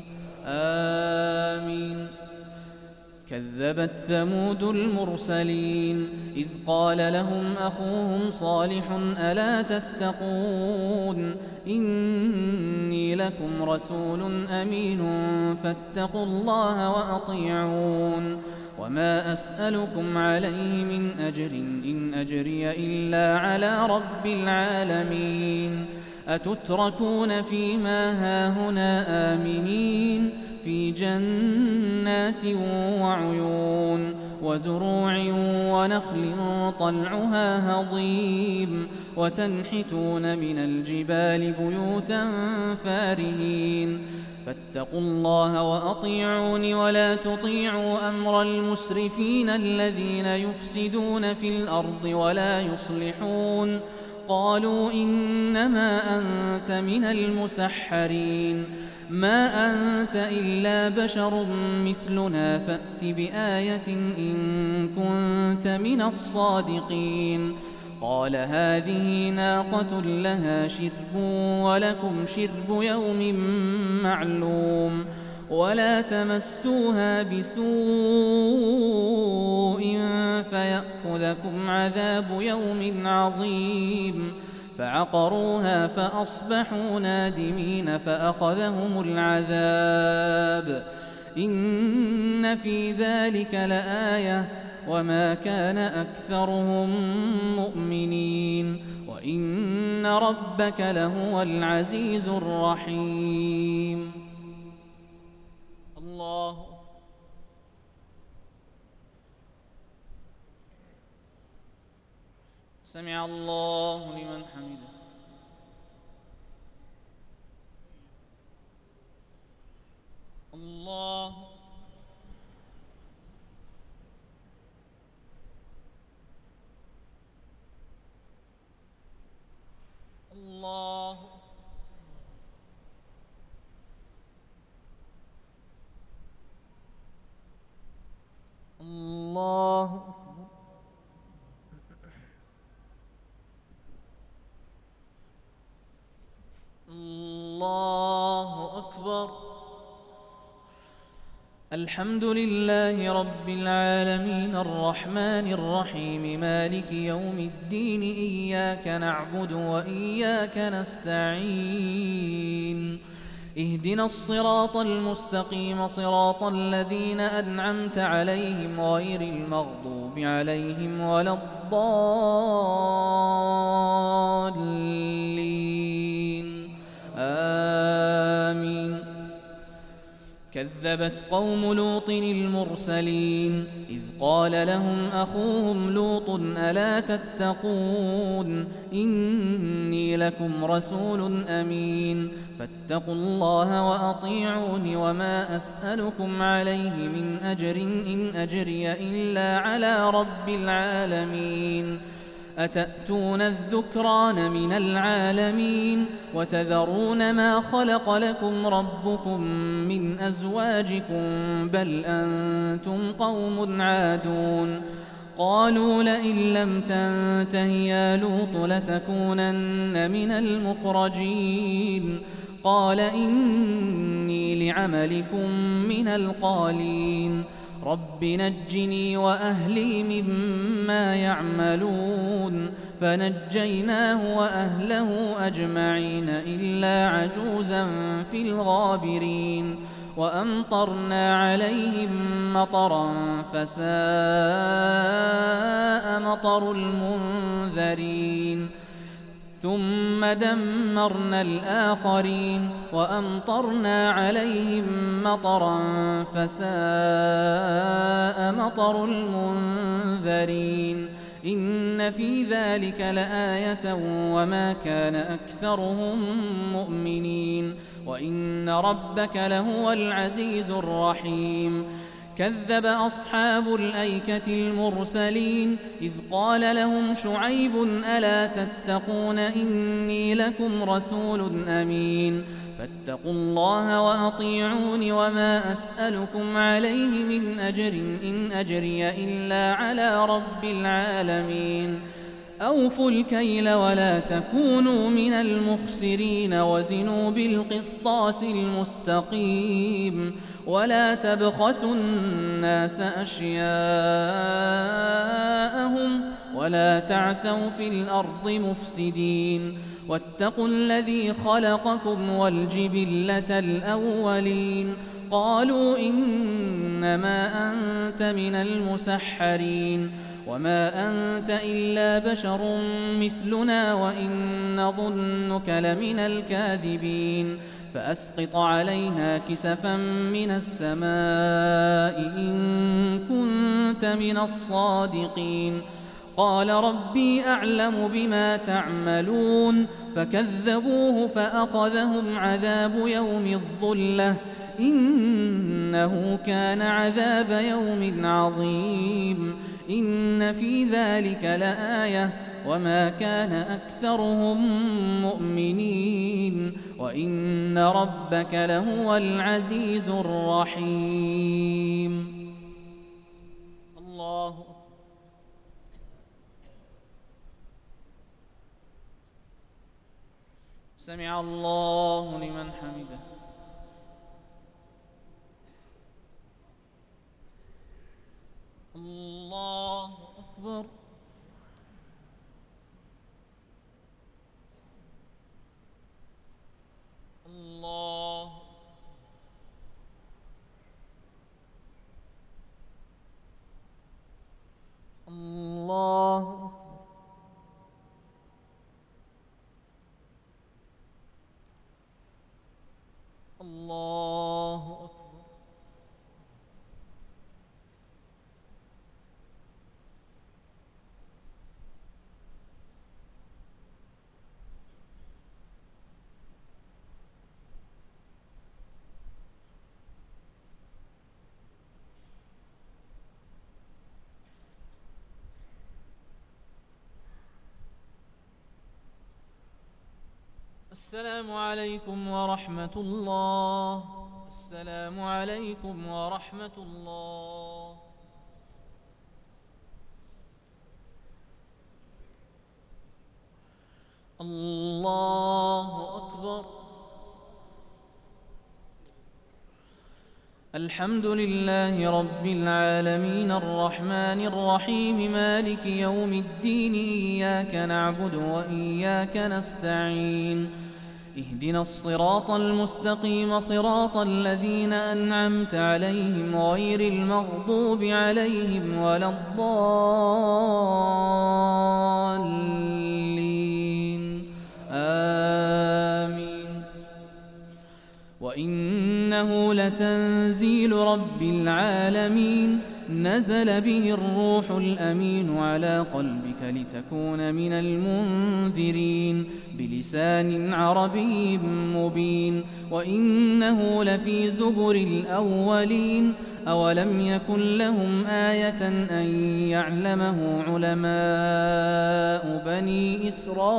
آمين. كذبت ثمود المرسلين إذ قال لهم أخوهم صالح ألا تتقون إني لكم رسول أمين فاتقوا الله وأطيعون وما أسألكم عليه من أجر إن أجري إلا على رب العالمين. أتتركون فيما هاهنا آمنين في جنات وعيون وزروع ونخل طلعها هضيم وتنحتون من الجبال بيوتا فارهين فاتقوا الله وأطيعون ولا تطيعوا أمر المسرفين الذين يفسدون في الأرض ولا يصلحون. قالوا إنما أنت من المسحرين ما أنت إلا بشر مثلنا فأت بآية إن كنت من الصادقين. قال هذه ناقة لها شرب ولكم شرب يوم معلوم ولا تمسوها بسوء فيأخذكم عذاب يوم عظيم. فعقروها فأصبحوا نادمين فأخذهم العذاب. إن في ذلك لآية وما كان أكثرهم مؤمنين وإن ربك لهو العزيز الرحيم. الله سمع الله لمن حمده. الله الله الله الله أكبر. الحمد لله رب العالمين الرحمن الرحيم مالك يوم الدين إياك نعبد وإياك نستعين اهدنا الصراط المستقيم صراط الذين أنعمت عليهم غير المغضوب عليهم ولا الضالين آمين. كذبت قوم لوط المرسلين إذ قال لهم أخوهم لوط ألا تتقون إني لكم رسول أمين فاتقوا الله وأطيعون وما أسألكم عليه من أجر إن أجري إلا على رب العالمين أتأتون الذكران من العالمين وتذرون ما خلق لكم ربكم من أزواجكم بل أنتم قوم عادون قالوا لئن لم تنته يا لوط لتكونن من المخرجين قال إني لعملكم من القالين رب نجني وأهلي مما يعملون فنجيناه وأهله أجمعين إلا عجوزا في الغابرين وأمطرنا عليهم مطرا فساء مطر المنذرين ثم دمرنا الآخرين وأمطرنا عليهم مطرا فساء مطر المنذرين إن في ذلك لآية وما كان أكثرهم مؤمنين وإن ربك لهو العزيز الرحيم كذب أصحاب الأيكة المرسلين إذ قال لهم شعيب ألا تتقون إني لكم رسول أمين فاتقوا الله وأطيعون وما أسألكم عليه من أجر إن أجري إلا على رب العالمين أوفوا الكيل ولا تكونوا من المخسرين وزنوا بالقسطاس المستقيم ولا تبخسوا الناس أشياءهم ولا تعثوا في الأرض مفسدين واتقوا الذي خلقكم والجبلة الأولين قالوا إنما أنت من المسحرين وما أنت إلا بشر مثلنا وإن نظنك لمن الكاذبين فأسقط علينا كسفا من السماء إن كنت من الصادقين قال ربي أعلم بما تعملون فكذبوه فأخذهم عذاب يوم الظلة إنه كان عذاب يوم عظيم إن في ذلك لآية وما كان أكثرهم مؤمنين وإن ربك لهو العزيز الرحيم الله أكبر سمع الله لمن حمده الله أكبر الله الله الله أكبر السلام عليكم ورحمة الله السلام عليكم ورحمة الله الله أكبر الحمد لله رب العالمين الرحمن الرحيم مالك يوم الدين إياك نعبد وإياك نستعين اهدنا الصراط المستقيم صراط الذين أنعمت عليهم غير المغضوب عليهم ولا الضالين آمين وإنه لتنزيل رب العالمين نزل به الروح الأمين على قلبك لتكون من المنذرين بلسان عربي مبين وإنه لفي زبر الأولين أولم يكن لهم آية أن يعلمه علماء بني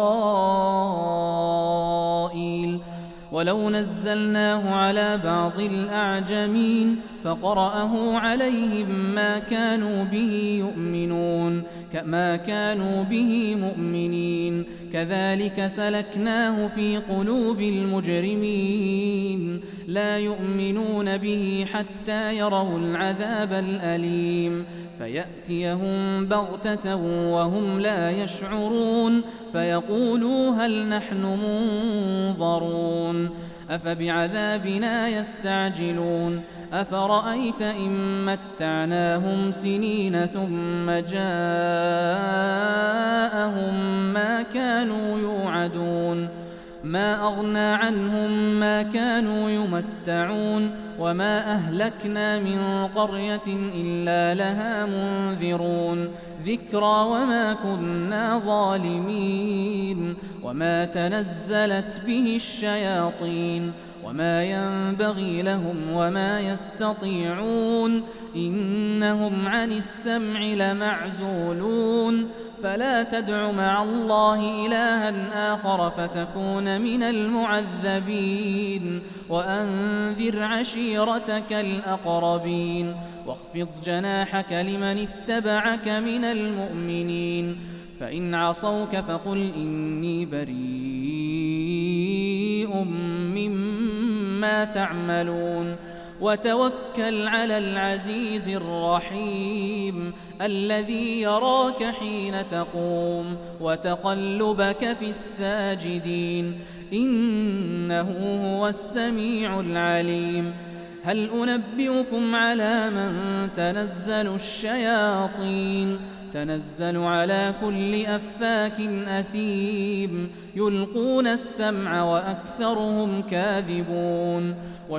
إسرائيل ولو نزلناه على بعض الأعجمين فقرأه عليهم ما كانوا به يؤمنون كما كانوا به مؤمنين كذلك سلكناه في قلوب المجرمين لا يؤمنون به حتى يروا العذاب الأليم فيأتيهم بغتة وهم لا يشعرون فيقولوا هل نحن منظرون أفبعذابنا يستعجلون أفرأيت إن متعناهم سنين ثم جاءهم ما كانوا يوعدون ما أغنى عنهم ما كانوا يمتعون وما أهلكنا من قرية إلا لها منذرون ذكرى وما كنا ظالمين وما تنزلت به الشياطين وما ينبغي لهم وما يستطيعون إنهم عن السمع لمعزولون فلا تدع مع الله إلها آخر فتكون من المعذبين وأنذر عشيرتك الأقربين واخفض جناحك لمن اتبعك من المؤمنين فإن عصوك فقل إني بريء مما تعملون وتوكل على العزيز الرحيم الذي يراك حين تقوم وتقلبك في الساجدين إنه هو السميع العليم هل أنبئكم على من تنزل الشياطين تنزل على كل أفاك أثيم يلقون السمع وأكثرهم كاذبون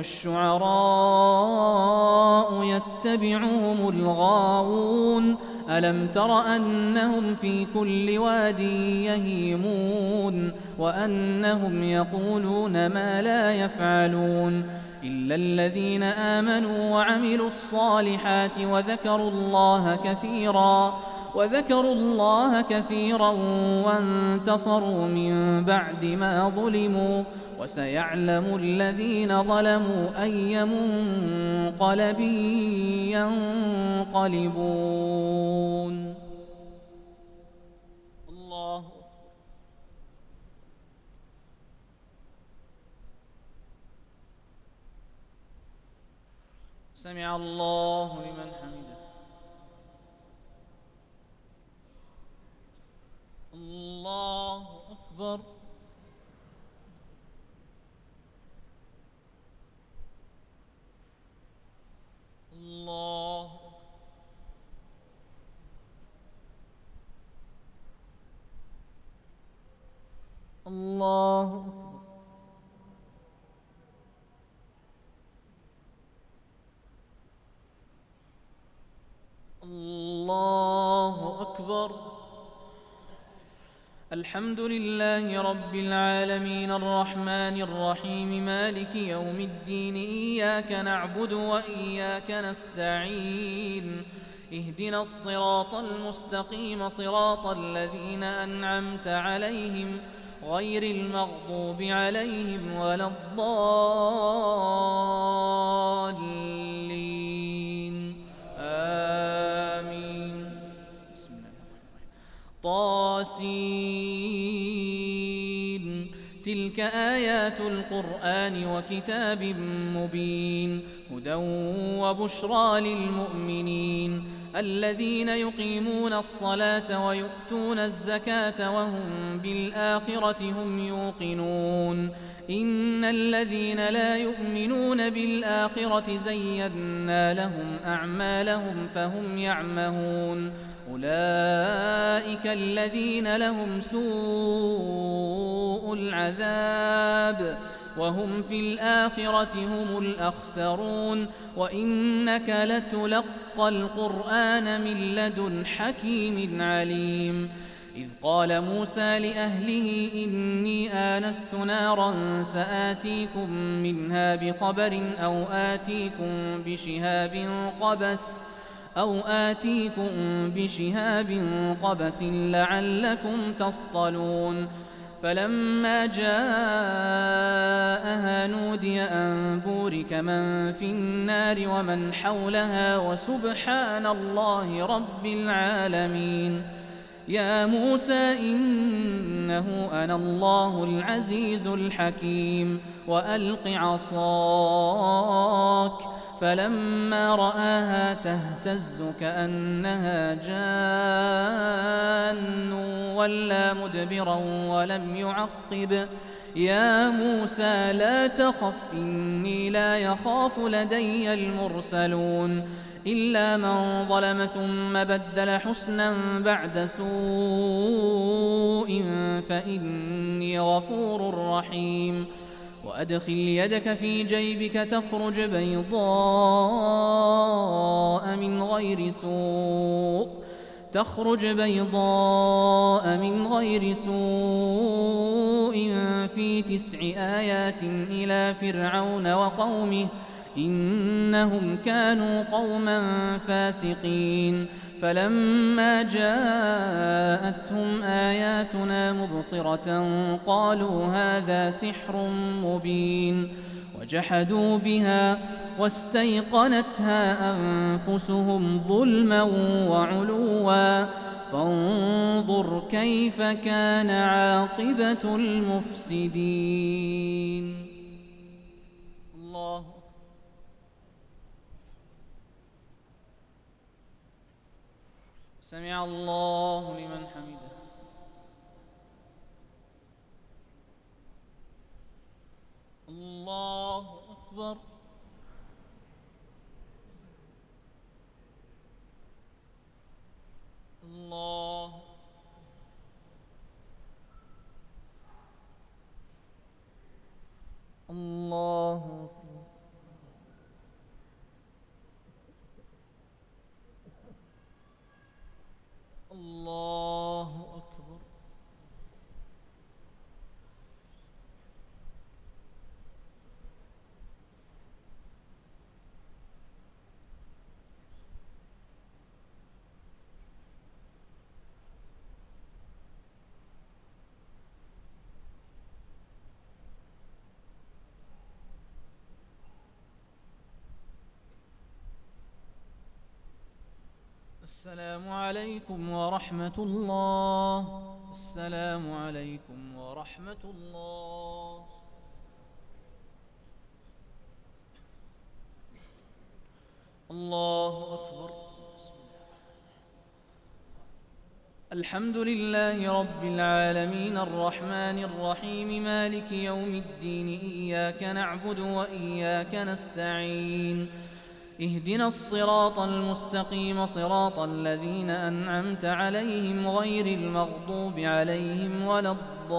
والشعراء يتبعهم الغاوون ألم تر أنهم في كل واد يهيمون وأنهم يقولون ما لا يفعلون إلا الذين آمنوا وعملوا الصالحات وذكروا الله كثيرا وذكروا الله كثيرا وانتصروا من بعد ما ظلموا وسيعلم الذين ظلموا أي منقلب ينقلبون الله سمع الله لمن حمده الله أكبر الله الله الله أكبر الحمد لله رب العالمين الرحمن الرحيم مالك يوم الدين إياك نعبد وإياك نستعين اهدنا الصراط المستقيم صراط الذين أنعمت عليهم غير المغضوب عليهم ولا الضالين آمين بسم الله طاسين تلك آيات القرآن وكتاب مبين هدى وبشرى للمؤمنين الذين يقيمون الصلاة ويؤتون الزكاة وهم بالآخرة هم يوقنون إن الذين لا يؤمنون بالآخرة زينا لهم أعمالهم فهم يعمهون أولئك الذين لهم سوء العذاب وهم في الآخرة هم الأخسرون وإنك لتلقى القرآن من لدن حكيم عليم إذ قال موسى لأهله إني آنست نارا سآتيكم منها بخبر أو آتيكم بشهاب قبس أو آتيكم بشهاب قبس لعلكم تصطلون فلما جاءها نودي أن بورك من في النار ومن حولها وسبحان الله رب العالمين يا موسى إنه أنا الله العزيز الحكيم وألق عصاك فلما رآها تهتز كأنها جان ولا مدبرا ولم يعقب يا موسى لا تخف إني لا يخاف لدي المرسلون إلا من ظلم ثم بدل حسنا بعد سوء فإني غفور رحيم وأدخل يدك في جيبك تخرج بيضاء من غير سوء تخرج بيضاء من غير سوء في تسع آيات إلى فرعون وقومه إنهم كانوا قوما فاسقين فلما جاءتهم آياتنا مبصرة قالوا هذا سحر مبين وجحدوا بها واستيقنتها أنفسهم ظلما وعلوا فانظر كيف كان عاقبة المفسدين. الله سمع الله لمن حمده. الله أكبر. الله الله أكبر. الله أكبر. السلام عليكم ورحمة الله. السلام عليكم ورحمة الله. الله أكبر. بسم الله. الحمد لله رب العالمين الرحمن الرحيم مالك يوم الدين إياك نعبد وإياك نستعين اهدنا الصراط المستقيم صراط الذين أنعمت عليهم غير المغضوب عليهم ولا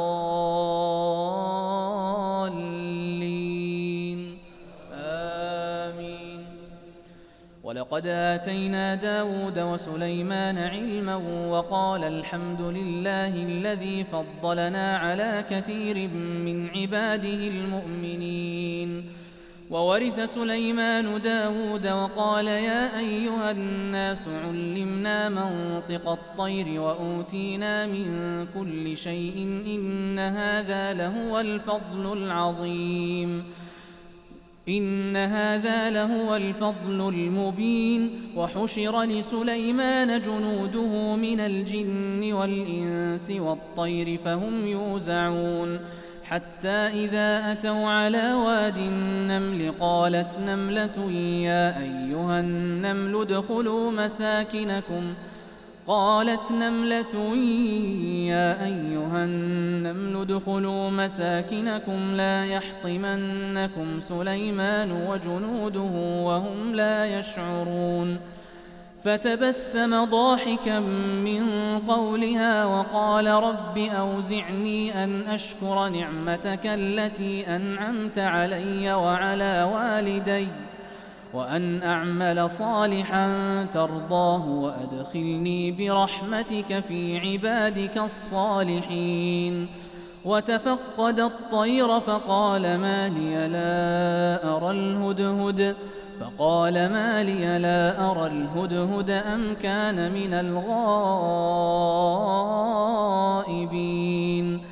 الضالين آمين. ولقد آتينا داود وسليمان علما وقال الحمد لله الذي فضلنا على كثير من عباده المؤمنين. وورث سليمان داود وقال يا أيها الناس علمنا منطق الطير وأوتينا من كل شيء إن هذا لهو الفضل العظيم إن هذا لهو الفضل المبين. وحشر لسليمان جنوده من الجن والإنس والطير فهم يوزعون حتى إذا أتوا على واد النمل قالت نملة يا أيها النمل ادخلوا مساكنكم قالت نملة يا أيها النمل ادخلوا مساكنكم لا يحطمنكم سليمان وجنوده وهم لا يشعرون. فتبسم ضاحكا من قولها وقال رب أوزعني أن أشكر نعمتك التي أنعمت علي وعلى والدي وأن أعمل صالحا ترضاه وأدخلني برحمتك في عبادك الصالحين. وتفقد الطير فقال ما لي لا أرى الهدهد فقال ما لي لا أرى الهدهد أم كان من الغائبين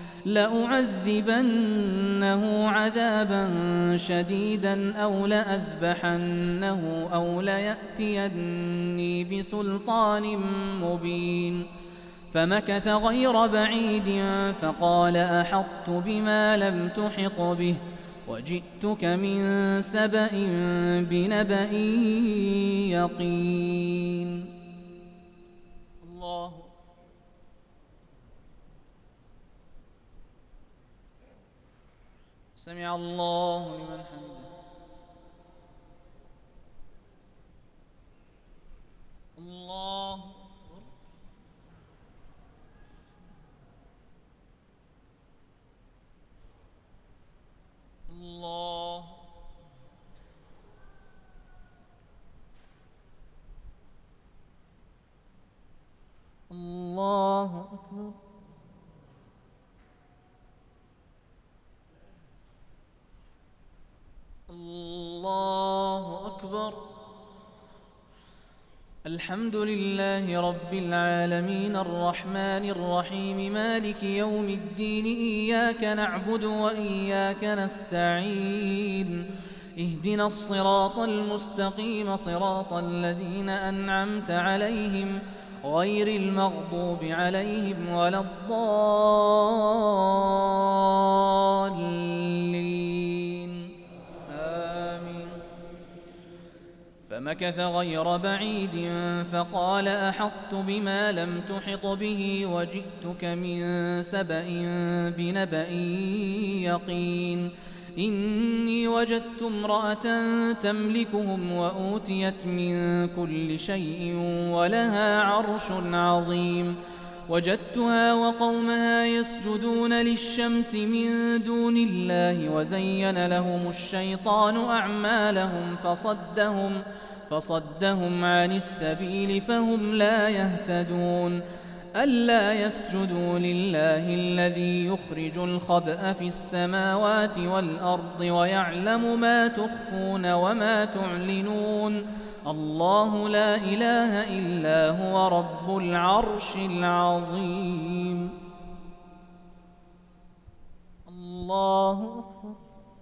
لأعذبنه عذابا شديدا أو لأذبحنه أو ليأتيني بسلطان مبين. فمكث غير بعيد فقال أحطت بما لم تحط به وجئتك من سبأ بنبأ يقين. الله سمع الله لمن حمده. الله الله الله أكبر. الله أكبر. الحمد لله رب العالمين الرحمن الرحيم مالك يوم الدين إياك نعبد وإياك نستعين اهدنا الصراط المستقيم صراط الذين أنعمت عليهم غير المغضوب عليهم ولا الضالين آمين. فمكث غير بعيد فقال أحطت بما لم تحط به وجئتك من سبأ بنبأ يقين. إني وجدت امرأة تملكهم وأوتيت من كل شيء ولها عرش عظيم. وجدتها وقومها يسجدون للشمس من دون الله وزين لهم الشيطان أعمالهم فصدهم فصدهم عن السبيل فهم لا يهتدون. ألا يسجدوا لله الذي يخرج الخبأ في السماوات والأرض ويعلم ما تخفون وما تعلنون. الله لا إله إلا هو رب العرش العظيم. الله أكبر.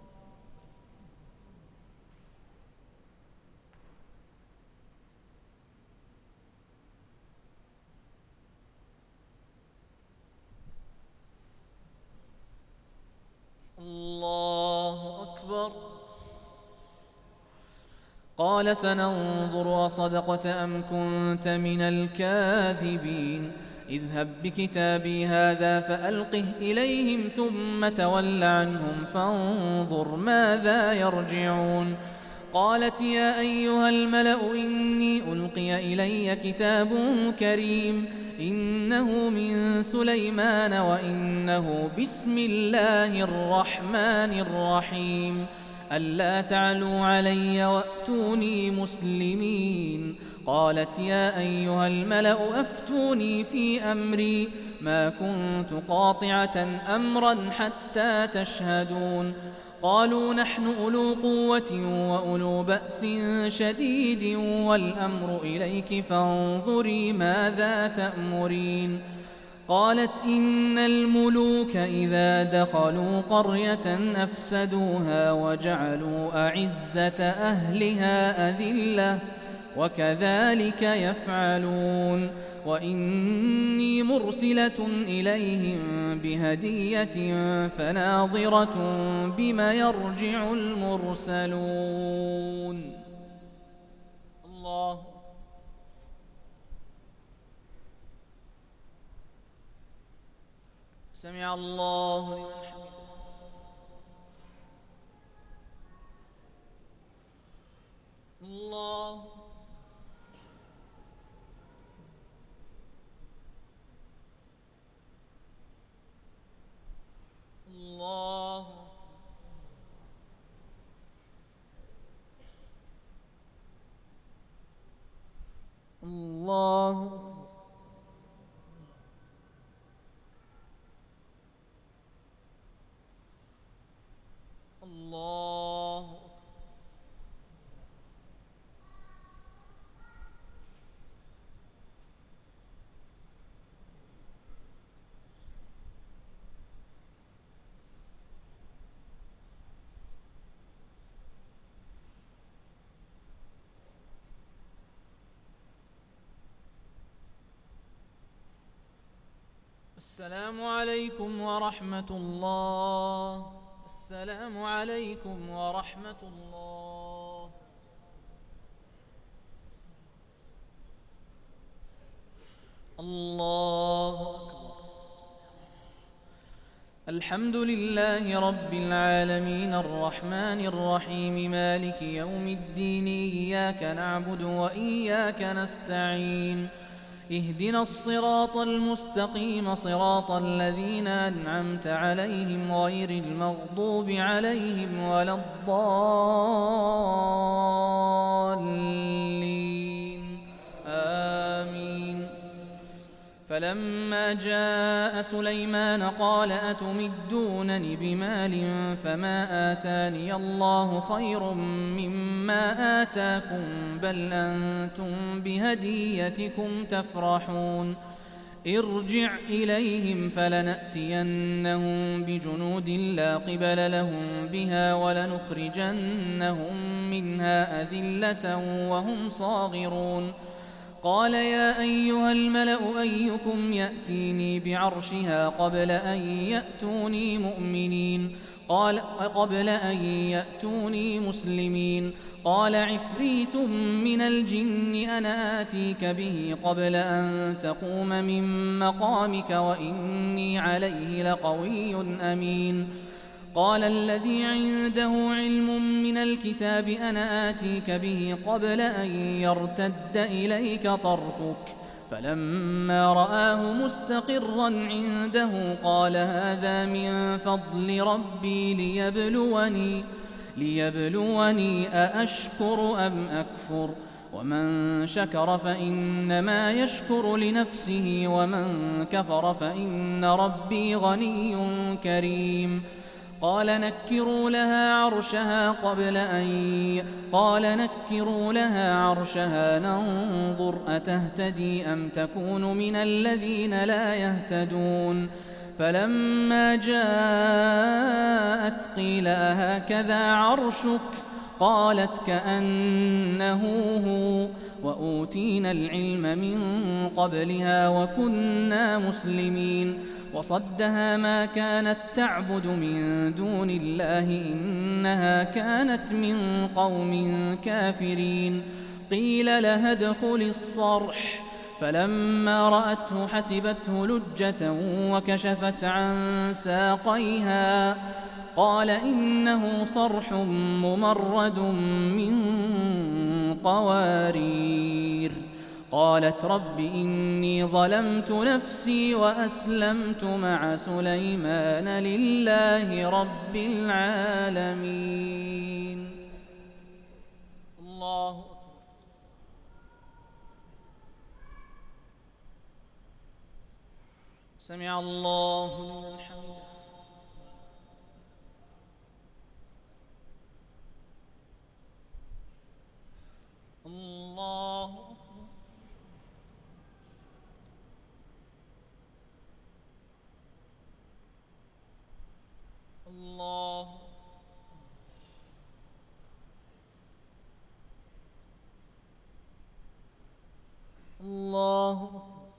الله أكبر. قال سننظر أصدقت أم كنت من الكاذبين. اذهب بكتابي هذا فألقه إليهم ثم تول عنهم فانظر ماذا يرجعون. قالت يا أيها الملأ إني ألقي إلي كتاب كريم إنه من سليمان وإنه بسم الله الرحمن الرحيم ألا تعلوا علي وأتوني مسلمين. قالت يا أيها الملأ أفتوني في أمري ما كنت قاطعة أمرا حتى تشهدون. قالوا نحن أولو قوة وأولو بأس شديد والأمر إليك فانظري ماذا تأمرين. قالت إن الملوك إذا دخلوا قرية أفسدوها وجعلوا أعزة أهلها أذلة وكذلك يفعلون. وإني مرسلة إليهم بهدية فناظرة بما يرجع المرسلون. الله سمع الله لمن حمده. الله السلام عليكم ورحمة الله. السلام عليكم ورحمة الله. الله أكبر. الحمد لله رب العالمين الرحمن الرحيم مالك يوم الدين إياك نعبد وإياك نستعين اهدنا الصراط المستقيم صراط الذين أنعمت عليهم غير المغضوب عليهم ولا الضالين آمين. فلما جاء سليمان قال أتمدونني بمال فما آتاني الله خير مما آتاكم بل أنتم بهديتكم تفرحون ارجع إليهم فلنأتينهم بجنود لا قبل لهم بها ولنخرجنهم منها أذلة وهم صاغرون. قال يا أيها الملأ أيكم يأتيني بعرشها قبل أن يأتوني مؤمنين قال قبل أن يأتوني مسلمين قال عفريت من الجن أنا آتيك به قبل أن تقوم من مقامك وإني عليه لقوي أمين. قال الذي عنده علم من الكتاب أنا آتيك به قبل أن يرتد إليك طرفك فلما رآه مستقرا عنده قال هذا من فضل ربي ليبلوني ليبلوني أأشكر أم أكفر ومن شكر فإنما يشكر لنفسه ومن كفر فإن ربي غني كريم. قال نكروا لها عرشها قبل أن قال نكروا لها عرشها ننظر أتهتدي أم تكون من الذين لا يهتدون. فلما جاءت قيل أهكذا عرشك قالت كأنه هو وأوتينا العلم من قبلها وكنا مسلمين. وصدها ما كانت تعبد من دون الله إنها كانت من قوم كافرين. قيل لها ادخل الصرح فلما رأته حسبته لجة وكشفت عن ساقيها قال إنه صرح ممرد من قوارير. قالت رب إني ظلمت نفسي وأسلمت مع سليمان لله رب العالمين. الله أكبر. سمع الله لمن حمده. الله أكبر. الله الله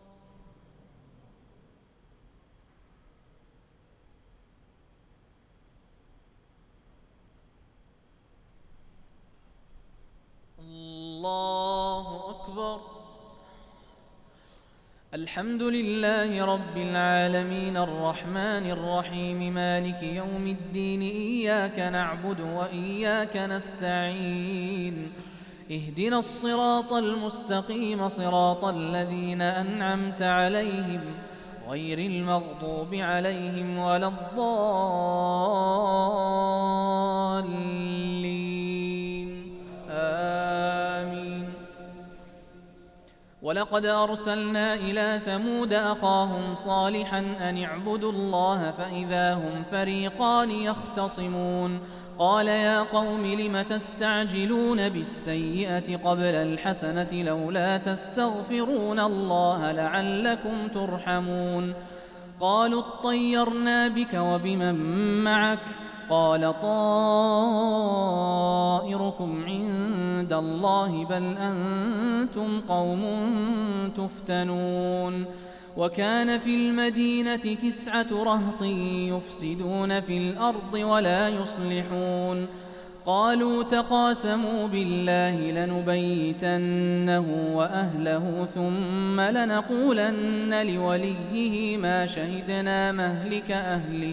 الله أكبر. الحمد لله رب العالمين الرحمن الرحيم مالك يوم الدين إياك نعبد وإياك نستعين اهدنا الصراط المستقيم صراط الذين أنعمت عليهم غير المغضوب عليهم ولا الضالين آمين. ولقد أرسلنا إلى ثمود أخاهم صالحا أن اعبدوا الله فإذا هم فريقان يختصمون. قال يا قوم لم تستعجلون بالسيئة قبل الحسنة لولا تستغفرون الله لعلكم ترحمون. قالوا اطيرنا بك وبمن معك قال طائركم عند الله بل أنتم قوم تفتنون. وكان في المدينة تسعة رهط يفسدون في الأرض ولا يصلحون قالوا تقاسموا بالله لنبيتنه وأهله ثم لنقولن لوليه ما شهدنا مهلك أهله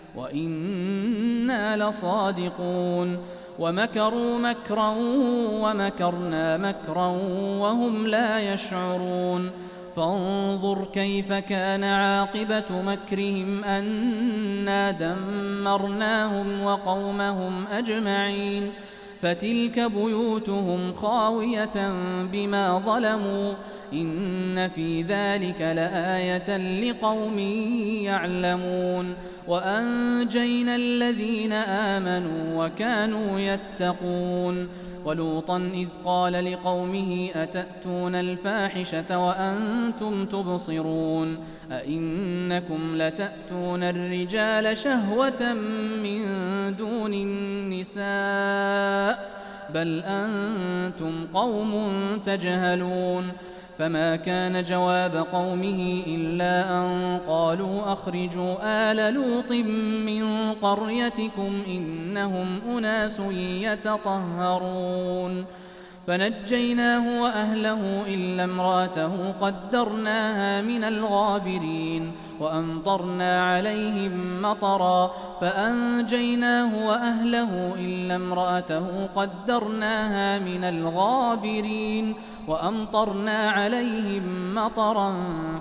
وإنا لصادقون ومكروا مكرا ومكرنا مكرا وهم لا يشعرون فانظر كيف كان عاقبة مكرهم أنا دمرناهم وقومهم أجمعين فتلك بيوتهم خاوية بما ظلموا إن في ذلك لآية لقوم يعلمون وأنجينا الذين آمنوا وكانوا يتقون ولوطا إذ قال لقومه أتأتون الفاحشة وأنتم تبصرون أئنكم لتأتون الرجال شهوة من دون النساء بل أنتم قوم تجهلون فما كان جواب قومه إلا أن قالوا أخرجوا آل لوط من قريتكم إنهم أناس يتطهرون فنجيناه وأهله إلا امرأته قدرناها من الغابرين وأمطرنا عليهم مطرا فأنجيناه وأهله إلا امرأته قدرناها من الغابرين وأمطرنا عليهم مطرا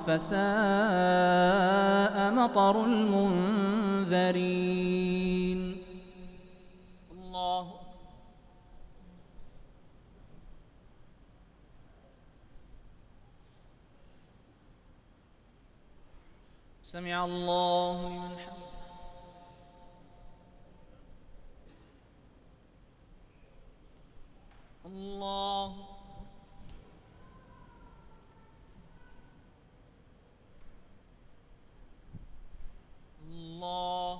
فساء مطر المنذرين. الله سمع الله لمن حمده. الله الله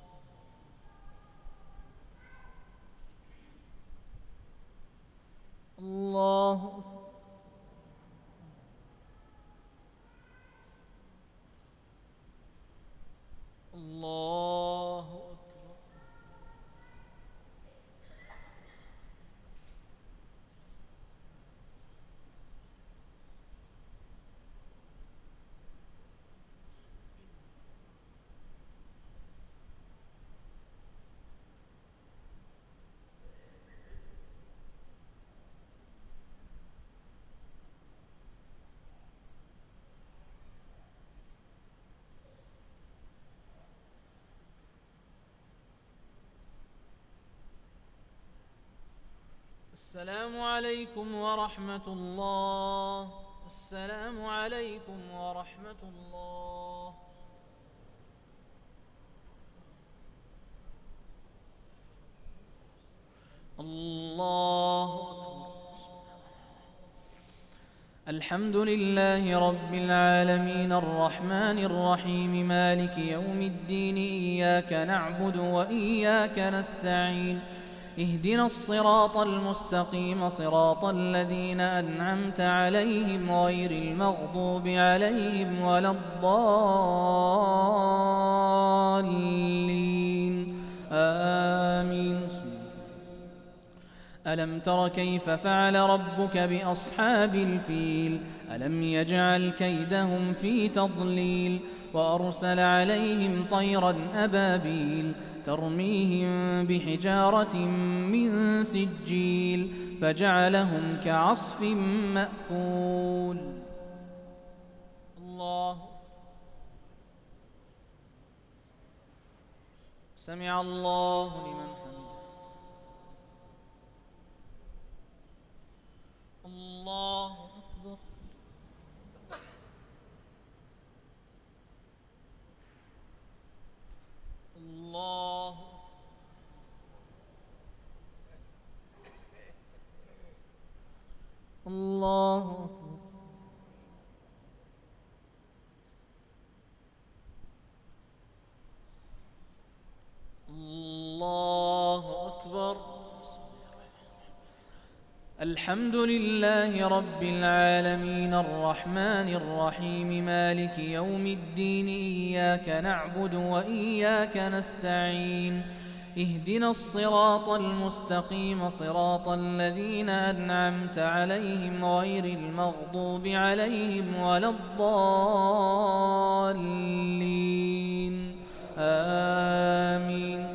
الله الله أكبر. السلام عليكم ورحمة الله. السلام عليكم ورحمة الله. الله أكبر. الحمد لله رب العالمين الرحمن الرحيم مالك يوم الدين إياك نعبد وإياك نستعين اهدنا الصراط المستقيم صراط الذين أنعمت عليهم غير المغضوب عليهم ولا الضالين آمين. ألم تر كيف فعل ربك بأصحاب الفيل ألم يجعل كيدهم في تضليل وأرسل عليهم طيرا أبابيل ترميهم بحجارة من سجيل فجعلهم كعصف مأكول. الله سمع الله لمن حمده. الله أكبر. الله الله الله الحمد لله رب العالمين الرحمن الرحيم مالك يوم الدين إياك نعبد وإياك نستعين اهدنا الصراط المستقيم صراط الذين أنعمت عليهم غير المغضوب عليهم ولا الضالين آمين.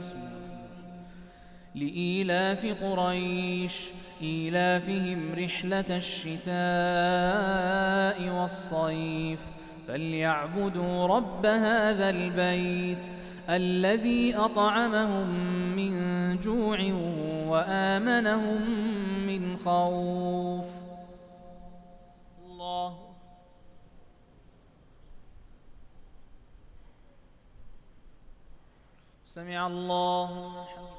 لإيلاف قريش إيلافهم رحلة الشتاء والصيف فليعبدوا رب هذا البيت الذي أطعمهم من جوع وآمنهم من خوف. الله سمع الله لمن حمده.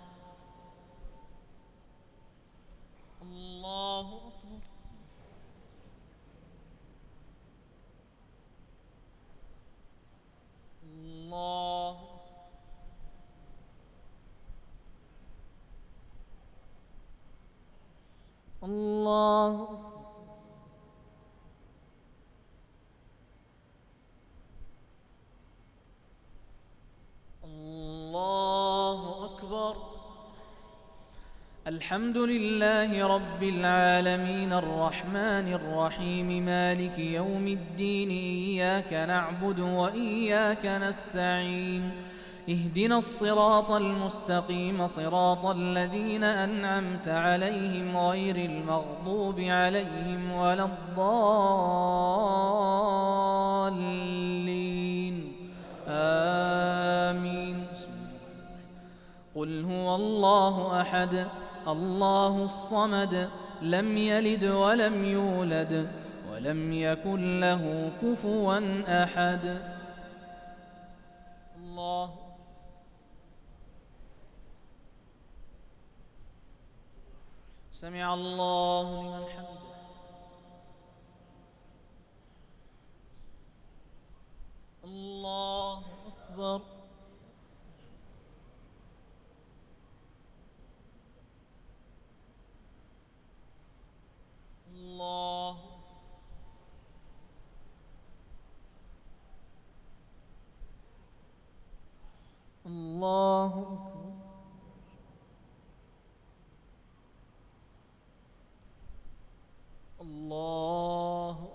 الله أكبر. الله الله الله أكبر. الحمد لله رب العالمين الرحمن الرحيم مالك يوم الدين إياك نعبد وإياك نستعين اهدنا الصراط المستقيم صراط الذين أنعمت عليهم غير المغضوب عليهم ولا الضالين آمين. قل هو الله أحد الله الصمد لم يلد ولم يولد ولم يكن له كفوا أحد. الله سمع الله لمن حمده. الله أكبر. الله الله الله أكبر.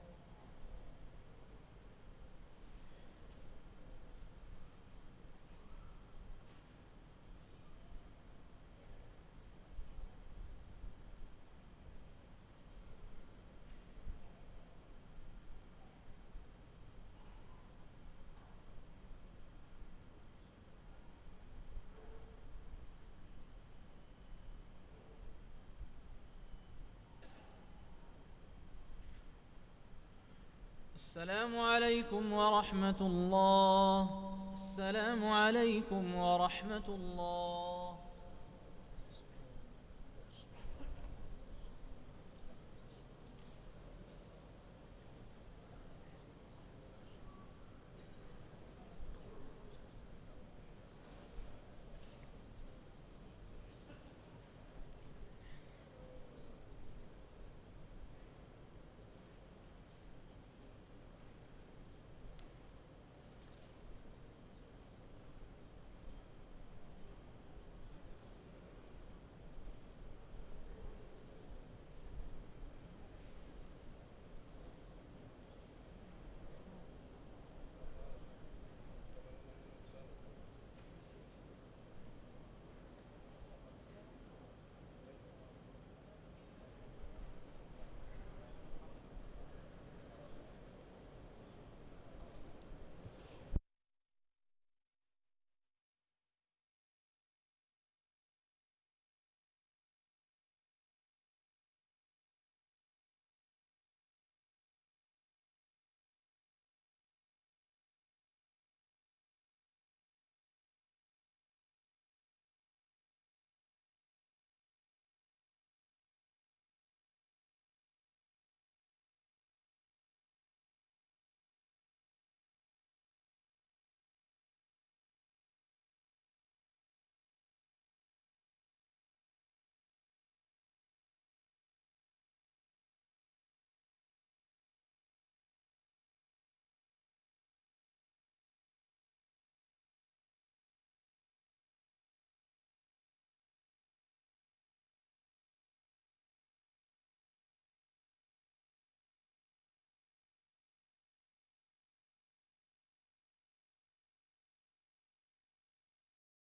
السلام عليكم ورحمة الله. السلام عليكم ورحمة الله.